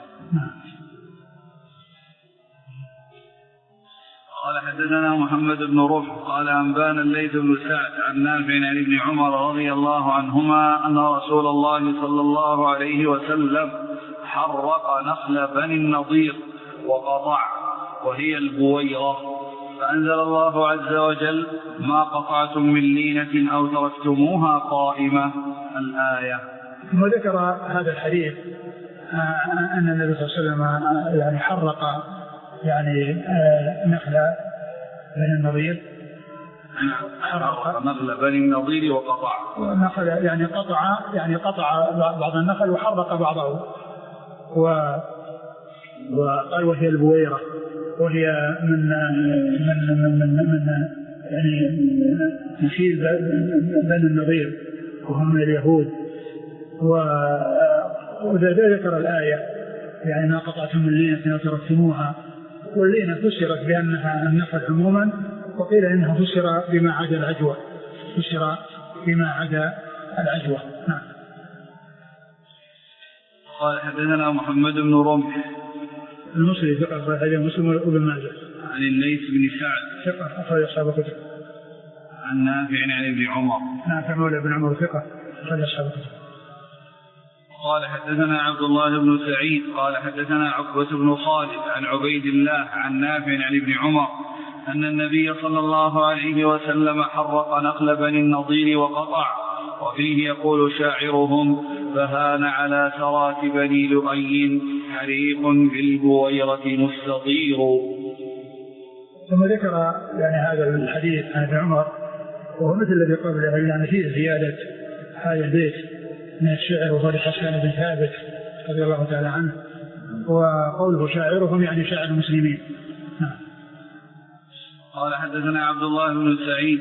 قال حدثنا محمد بن رفع قال أنبانا الليث بن سعد عن نافع عن ابن عمر رضي الله عنهما أن رسول الله صلى الله عليه وسلم حرق نخل بني النضير وقطع، وهي البويرة، فأنزل الله عز وجل: ما قطعتم من لينة أو تركتموها قائمة، الآية.
ثم ذكر هذا الحديث أن النبي صلى الله عليه وسلم يعني حرق يعني نخل بني النضير
حرق نخل بني النضير وقطع
نخل يعني قطع يعني قطع بعض النخل وحرق بعضه، وقال وهي البويرة، وهي من من من من, من يعني نخيل بني النضير وهم من اليهود. وذكر الآية يعني ما قطعتم من لينة أو تركتموها، واللينة فسرت بأنها النخل عموما، وقيل إنها فسر بما عدا العجوة فسر بما عدا العجوة. نعم.
قال حدثنا محمد بن رمح
المصري ثقة أخرج مسلم وابن ماجه
عن الليث بن سعد
ثقة أخرج أصحاب الكتب.
عن نافع عن ابن عمر
نافع مولى بن عمر ثقة أخرج أصحاب الكتب.
قال حدثنا عبد الله بن سعيد قال حدثنا عقبة بن خالد عن عبيد الله عن نافع عن ابن عمر أن النبي صلى الله عليه وسلم حرق نخل بني النضير وقطع، وفيه يقول شاعرهم: فهان على ثرات بني لؤي حريق بالبويرة مستطير.
ثم ذكر يعني هذا الحديث عن ابن عمر وهو مثل الذي قبله، يعني فيه زيادة هذا البيت من الشعر وهو حسان بن ثابت رضي الله تعالى عنه، وقوله شاعرهم يعني شاعر المسلمين.
قال حدثنا عبد الله بن سعيد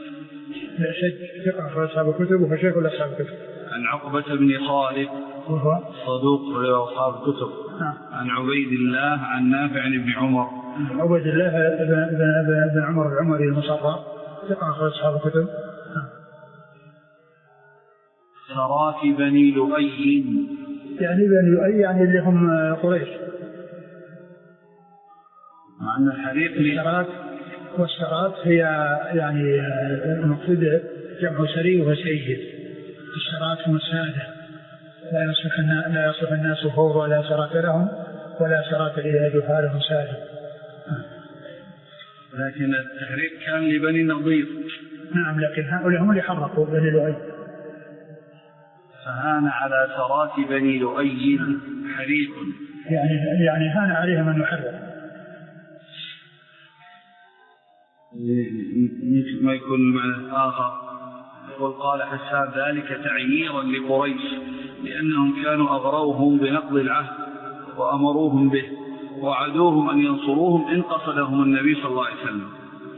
ثقة أخرج أصحاب الكتب وفشيخ أصحاب الكتب.
عن عقبة بن خالد
وهو
صدوق أصحاب الكتب. عن عبيد الله عن نافع عن ابن عمر.
عبيد الله بن عمر العمري المصرى ثقة أخرج أصحاب الكتب.
ثرات بني لؤي
يعني بني لؤي يعني اللي هم قريش.
مع أن الحريق
الثرات والثرات هي يعني المقصود جمع سري وسيد. الثرات هم السادة، لا يصلح لا يصلح الناس فوضى ولا ثرات لهم ولا ثرات إلى جهالهم سادة.
لكن التحريق كان لبني النضير.
نعم، لكن هؤلاء هم اللي حرقوا بني لؤي.
فهان على ثرات بني لؤي حريق،
يعني يعني هان عليهم أن يحرق.
ما يكون المعنى آخر، يقول قال حسان ذلك تعييرا لقريش لأنهم كانوا أغروهم بنقض العهد وأمروهم به وعدوهم أن ينصروهم إن قصدهم النبي صلى الله عليه وسلم.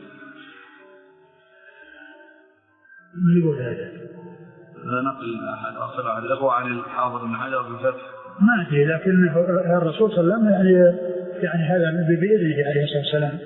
من يقول هذا؟
لا نقل أحد أصل عن الأخوة عن الحافظ بن حجر في الفتح
ما أدري، لكن الرسول صلى الله عليه وسلم يعني يعني هذا بإذنه عليه الصلاة والسلام.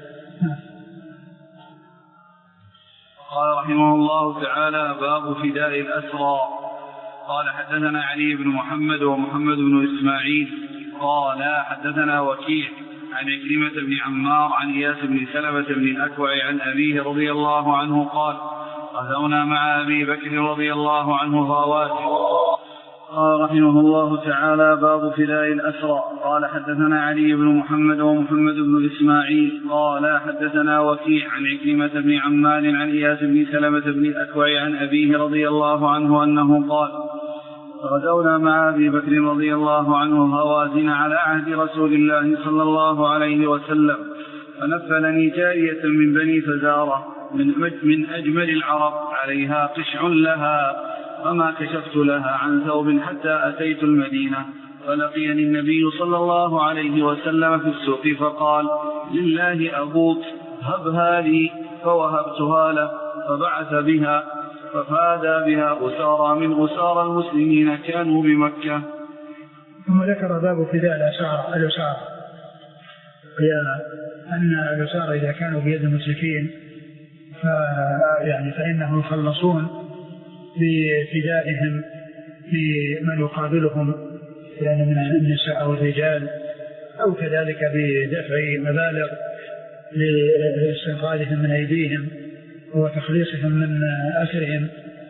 قال رحمه الله تعالى: باب فداء الأسرى. قال حدثنا علي بن محمد ومحمد بن إسماعيل قال حدثنا وكيع عن عكرمة بن عمار عن إياس بن سلمة بن الأكوع عن أبيه رضي الله عنه قال: غزونا مع أبي بكر رضي الله عنه غزوات. قال رحمه الله تعالى: باب فداء الأسرى. قال حدثنا علي بن محمد ومحمد بن إسماعيل قال حدثنا وكيع عن عكرمة بن عمار عن إياس بن سلمة بن الأكوع عن أبيه رضي الله عنه أنه قال: غزونا مع أبي بكر رضي الله عنه هوازن على عهد رسول الله صلى الله عليه وسلم، فنفلني جارية من بني فزارة من أجمل العرب عليها قشع لها، فما كشفت لها عن ثوب حتى أتيت المدينة، فلقيني النبي صلى الله عليه وسلم في السوق فقال: لله أبوك هبها لي، فوهبتها له، فبعث بها ففادى بها أسارى من أسارى المسلمين كانوا بمكة.
ثم ذكر باب فداء الأسارى، هي أن الأسارى إذا كانوا بيد المشركين فيعني فإنهم يخلصون بفدائهم بمن يقابلهم يعني من النساء والرجال، أو كذلك بدفع مبالغ لاستنقاذهم من أيديهم وتخليصهم من أسرهم.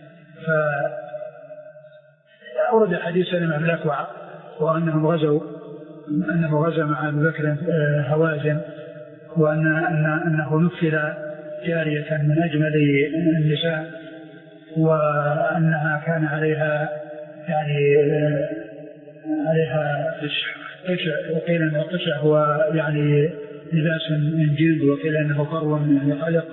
فأورد حديث سلمة بن الأكوع وأنهم غزوا أنه غزا مع أبي بكر هوازن، وأن أنه نفل جارية من أجمل النساء، وأنها كان عليها يعني عليها قشع، وقيل أنه قشع هو يعني لباس من جلد، وقيل أنه فرو من خلق.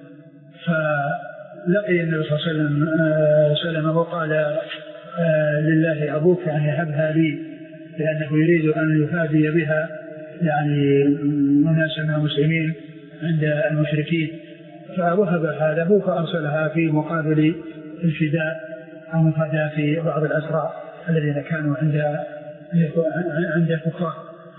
فلقي النبي صلى الله عليه وسلم سلمة وقال: لله أبوك يعني هبها لي، لأنه يريد أن يفادي بها يعني مناسا من المسلمين عند المشركين، فوهبها له فأرسلها في مقابل الفداء أو مفاداة في بعض الأسرى الذين كانوا عند عند الكفار.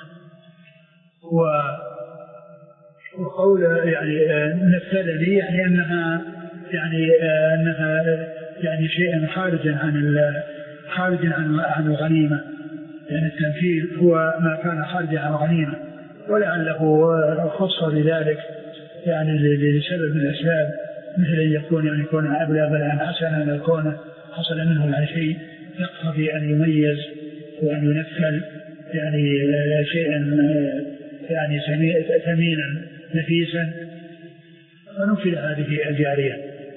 وقول يعني نفلني يعني أنها يعني أنها يعني شيء خارجا عن خارجا عن عن الغنيمة، يعني التنفيذ هو ما كان خارجا عن الغنيمة، ولعله خص بذلك يعني لسبب من الأسباب، مثل أن يكون يعني يكون أبلغ الآن حسنا، أن يكون حصل منه عن شيء يقتضي أن يميز وأن ينفل يعني شيئا يعني ثمينا نفيسا، فنفل هذه الجارية.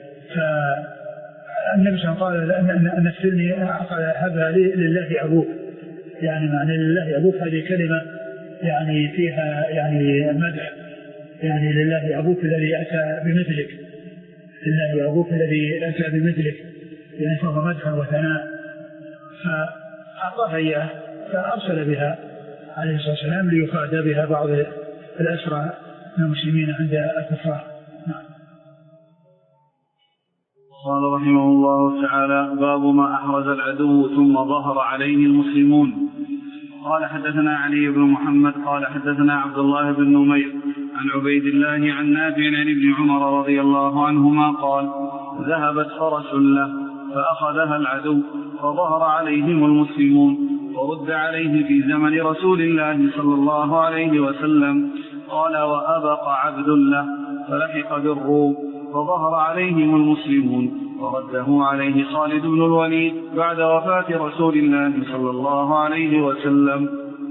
فالنبي صلى الله عليه وسلم قال أن نفلني قال هذا لله أبوك، يعني معنى لله أبوك هذه كلمة يعني فيها يعني مدح، يعني لله أبوك الذي أتى بمثلك، لله أبوك الذي أتى بمثلك، يعني فهو مدح وثناء. فأعطاها إياه فأرسل بها عليه الصلاة والسلام ليفادى بها بعض الأسرى من المسلمين عند الكفار.
قال رحمه الله تعالى: باب ما أحرز العدو ثم ظهر عليه المسلمون. قال حدثنا علي بن محمد قال حدثنا عبد الله بن نمير عن عبيد الله عن نافع عن ابن عمر رضي الله عنهما قال: ذهبت فرس له فأخذها العدو فظهر عليهم المسلمون، ورد عليه في زمن رسول الله صلى الله عليه وسلم. قال: وأبق عبد له فلحق بالروم فظهر عليهم المسلمون، ورده عليه خالد بن الوليد بعد وفاة رسول الله صلى الله عليه وسلم.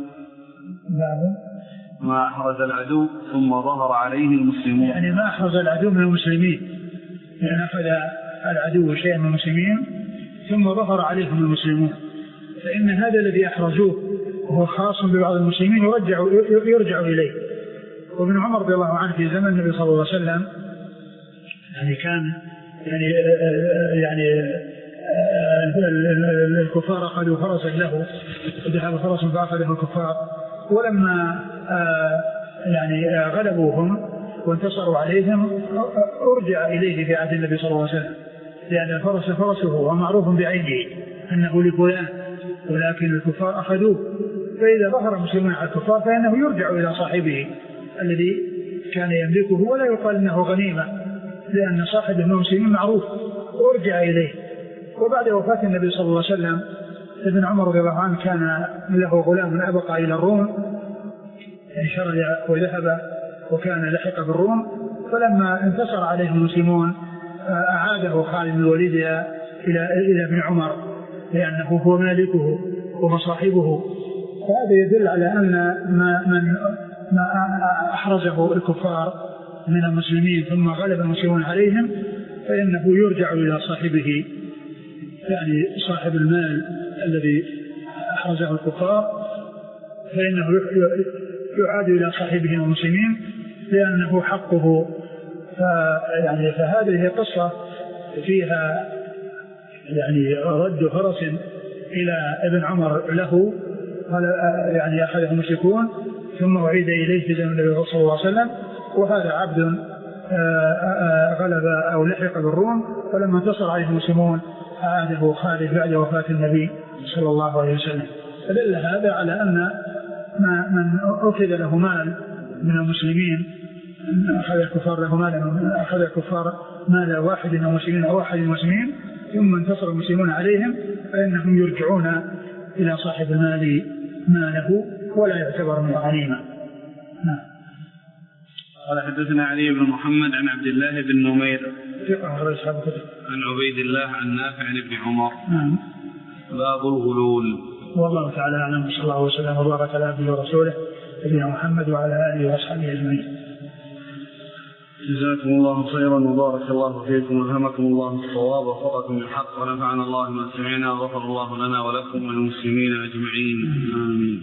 ما أحرز العدو ثم ظهر عليه المسلمون،
يعني ما أحرز العدو من المسلمين، يعني أخذ العدو شيئا من المسلمين ثم ظهر عليهم المسلمون، فإن هذا الذي أحرزوه وهو خاص ببعض المسلمين يرجع, يرجع إليه. وابن عمر رضي الله عنه في زمن النبي صلى الله عليه وسلم يعني كان يعني يعني الكفار أخذوا فرسا له، ذهب فرس فأخذه الكفار، ولما يعني غلبوهم وانتصروا عليهم أرجع إليه في عهد النبي صلى الله عليه وسلم، لأن الفرس فرسه ومعروف بعينه أنه لفلان، ولكن الكفار أخذوه، فإذا ظهر المسلمون على الكفار فإنه يرجع إلى صاحبه الذي كان يملكه، ولا يقال أنه غنيمة، لأن صاحب المسلمين معروف ورجع إليه. وبعد وفاة النبي صلى الله عليه وسلم ابن عمر رضي الله عنه كان له غلام أبقى إلى الروم، شرد وذهب وكان لحق بالروم، فلما انتصر عليه المسلمون أعاده خالد بن الوليد إلى إلى ابن عمر، لأنه هو مالكه وهو صاحبه. فهذا يدل على أن ما من ما أحرزه الكفار من المسلمين ثم غلب المسلمون عليهم فإنه يرجع إلى صاحبه، يعني صاحب المال الذي أحرزه الكفار، فإنه يعاد إلى صاحبه المسلمين لأنه حقه. يعني فهذه قصة فيها يعني رد فرس إلى ابن عمر له، يعني أخذه المشركون ثم أعيد إليه في زمن النبي صلى الله عليه وسلم، وهذا عبد غلب أو لحق بالروم، فلما انتصر عليه المسلمون أعاده خالد بعد وفاة النبي صلى الله عليه وسلم. فدل هذا على أن من أخذ له مال من المسلمين، أخذ الكفار له مال أخذ الكفار مال واحد من المسلمين أو واحد من المسلمين ثم انتصر المسلمون عليهم فإنهم يرجعون إلى صاحب المال ماله ولا يعتبر من غنيمة. نعم.
قال حدثنا علي بن محمد عن عبد الله بن نمير عن عبيد الله عن نافع عن ابن عمر.
نعم.
باب الغلول.
والله تعالى أعلم، صلى الله وسلم وبارك على عبده ورسوله نبينا محمد وعلى آله وأصحابه أجمعين.
جزاكم الله خيرا وبارك الله فيكم والهمكم الله الصواب ووفقكم للحق ونفعنا الله ما سمعنا وغفر الله لنا ولكم وللمسلمين أجمعين آمين.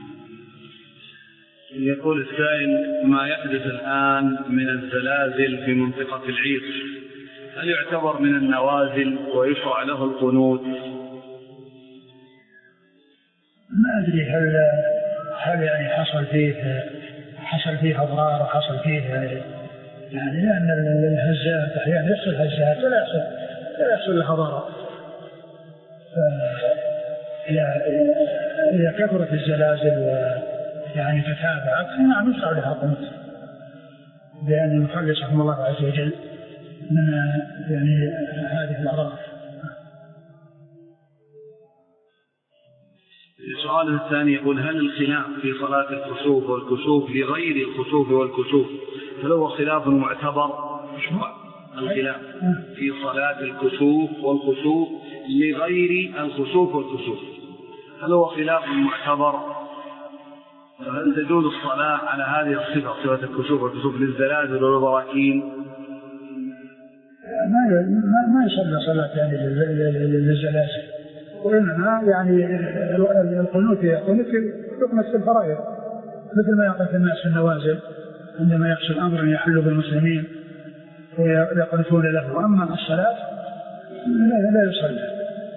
يقول السائل: ما يحدث الآن من الزلازل في منطقة العير هل يعتبر من النوازل ويشرع له القنوت؟
ما أدري هل هل يعني حصل فيه حصل فيه أضرار وحصل فيه يعني، لأن الهزات أحيانا يحصل هزات ولا يحصل لا يحصل لها ضرر. إذا كثرت الزلازل يعني تتابعت نعم يشرع لها قنوت، لأن يخلصهم الله عز وجل من يعني هذه الأضرار.
السؤال الثاني يقول: هل الخلاف في صلاة الكسوف والكسوف لغير الكسوف والكسوف هل هو خلاف معتبر؟ الخلاف في صلاة الكسوف والكسوف لغير الكسوف والكسوف هل هو خلاف معتبر؟ هل تجوز الصلاة على هذه الصفة، صفة الكسوف والكسوف، للزلازل والبراكين؟
ما ما يصلى صلاة يعني للزلازل، وإنما يعني القنوت قنوت يقنط في الفرائض مثل ما يقنط الناس في النوازل عندما يحصل أمر يحل بالمسلمين ويقنطون له. أما الصلاة لا يصلى.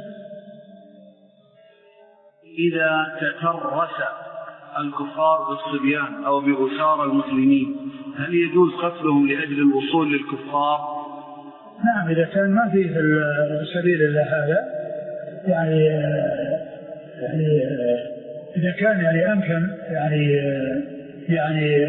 إذا تترس الكفار بالصبيان أو بأسار المسلمين هل يجوز قتلهم لأجل الوصول للكفار؟
نعم، إذا كان ما فيه سبيل إلا هذا، يعني يعني إذا كان يعني أمكن يعني يعني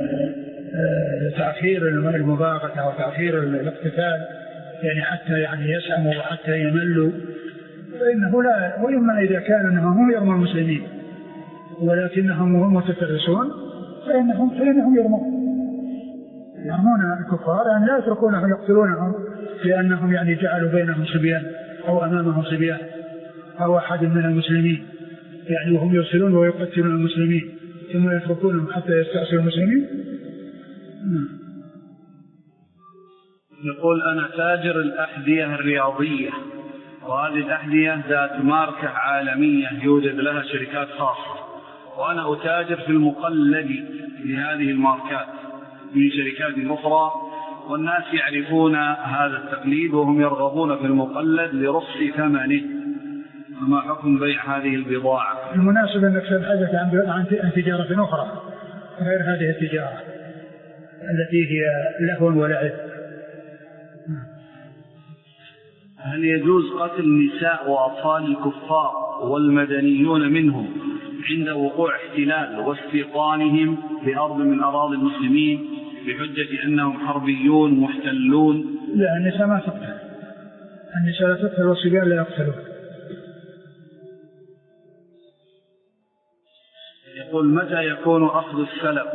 تأخير المباغتة أو تأخير الاقتتال يعني حتى يعني يسأموا وحتى يملوا فإنه لا. وإما إذا كان أنهم هم يرموا المسلمين ولكنهم هم متفرسون فإنهم فإنهم يرمون يرمون الكفار، يعني لا يتركونهم يقتلونهم لأنهم يعني جعلوا بينهم صبيان أو أمامهم صبيان أو أحد من المسلمين، يعني وهم يرسلون ويقتلون المسلمين ثم يتركونهم حتى يستأصلوا المسلمين.
يقول: أنا تاجر الأحذية الرياضية، وهذه الأحذية ذات ماركة عالمية يوجد لها شركات خاصة، وأنا أتاجر في المقلد لهذه الماركات من شركات أخرى، والناس يعرفون هذا التقليد وهم يرغبون في المقلد لرخص ثمنه، فما حكم بيع هذه البضاعة؟
المناسب أنك تبحث عن تجارة أخرى غير هذه التجارة التي هي لهو ولعب.
هل يجوز قتل النساء وأطفال الكفار والمدنيون منهم عند وقوع احتلال واستيطانهم بأرض من أراضي المسلمين بحجة أنهم حربيون محتلون؟
لا، النساء ما تقتل، النساء لا تقتل والصبيان لا يقتلون.
يقول: متى يكون أخذ السلب؟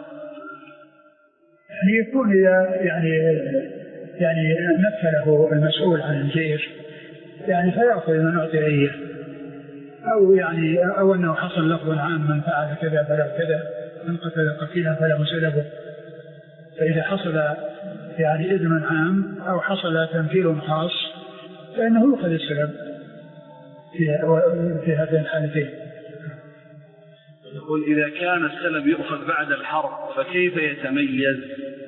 يعني يكون إذا يعني يعني مثله المسؤول عن الجيش يعني فيأخذ من أعطي إياه، أو يعني أو أنه حصل لفظ عام من فعل كذا فله كذا، من قتل قتيلا فله سلبه. فإذا حصل يعني إذن عام أو حصل تمثيل خاص فإنه يأخذ السلب في في هذين الحالتين.
يقول: إذا كان السلب يؤخذ بعد الحرب فكيف يتميز؟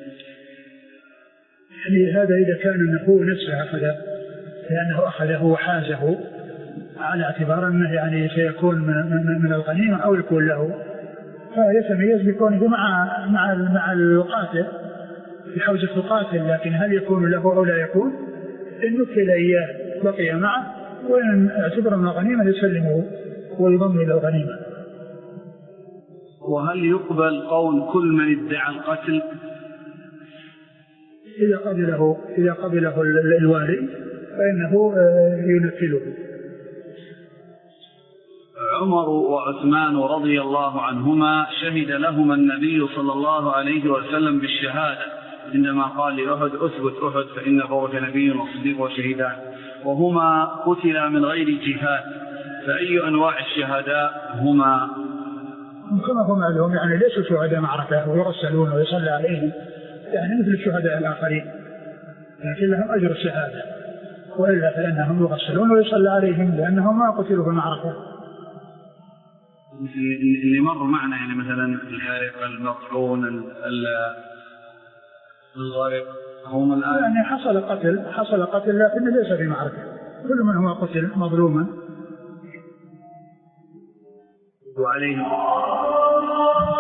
يعني هذا إذا كان أنه نفسه أخذه لأنه أخذه وحازه على اعتبار أنه يعني سيكون من, من الغنيمة أو يكون له، فيتميز بكونه مع مع مع القاتل بحوزة القاتل، لكن هل يكون له أو لا يكون؟ إن نكل إياه بقي معه، وإن اعتبر من الغنيمة يسلمه ويضم إلى الغنيمة.
وهل يقبل قول كل من ادعى القتل؟
إذا قبله إذا قبله الوالي فإنه ينفذه.
عمر وعثمان رضي الله عنهما شهد لهما النبي صلى الله عليه وسلم بالشهادة عندما قال لأحد: أثبت أحد فإن فوق نبي وصديق وشهيدان، وهما قتلا من غير جهاد، فأي أنواع الشهداء هما؟
كما هو معلوم يعني ليسوا شهداء معركة ويرسلون ويصلى عليهم يعني مثل الشهداء الآخرين، لكن لهم أجر الشهادة، وإلا فإنهم يغسلون ويصلى عليهم لأنهم ما قتلوا في المعركة.
اللي مر معنا يعني مثلا الغارق المطعون الغارق هم الآن
يعني حصل قتل حصل قتل لكن ليس في معركة، كل من هو قتل مظلوما
وعليهم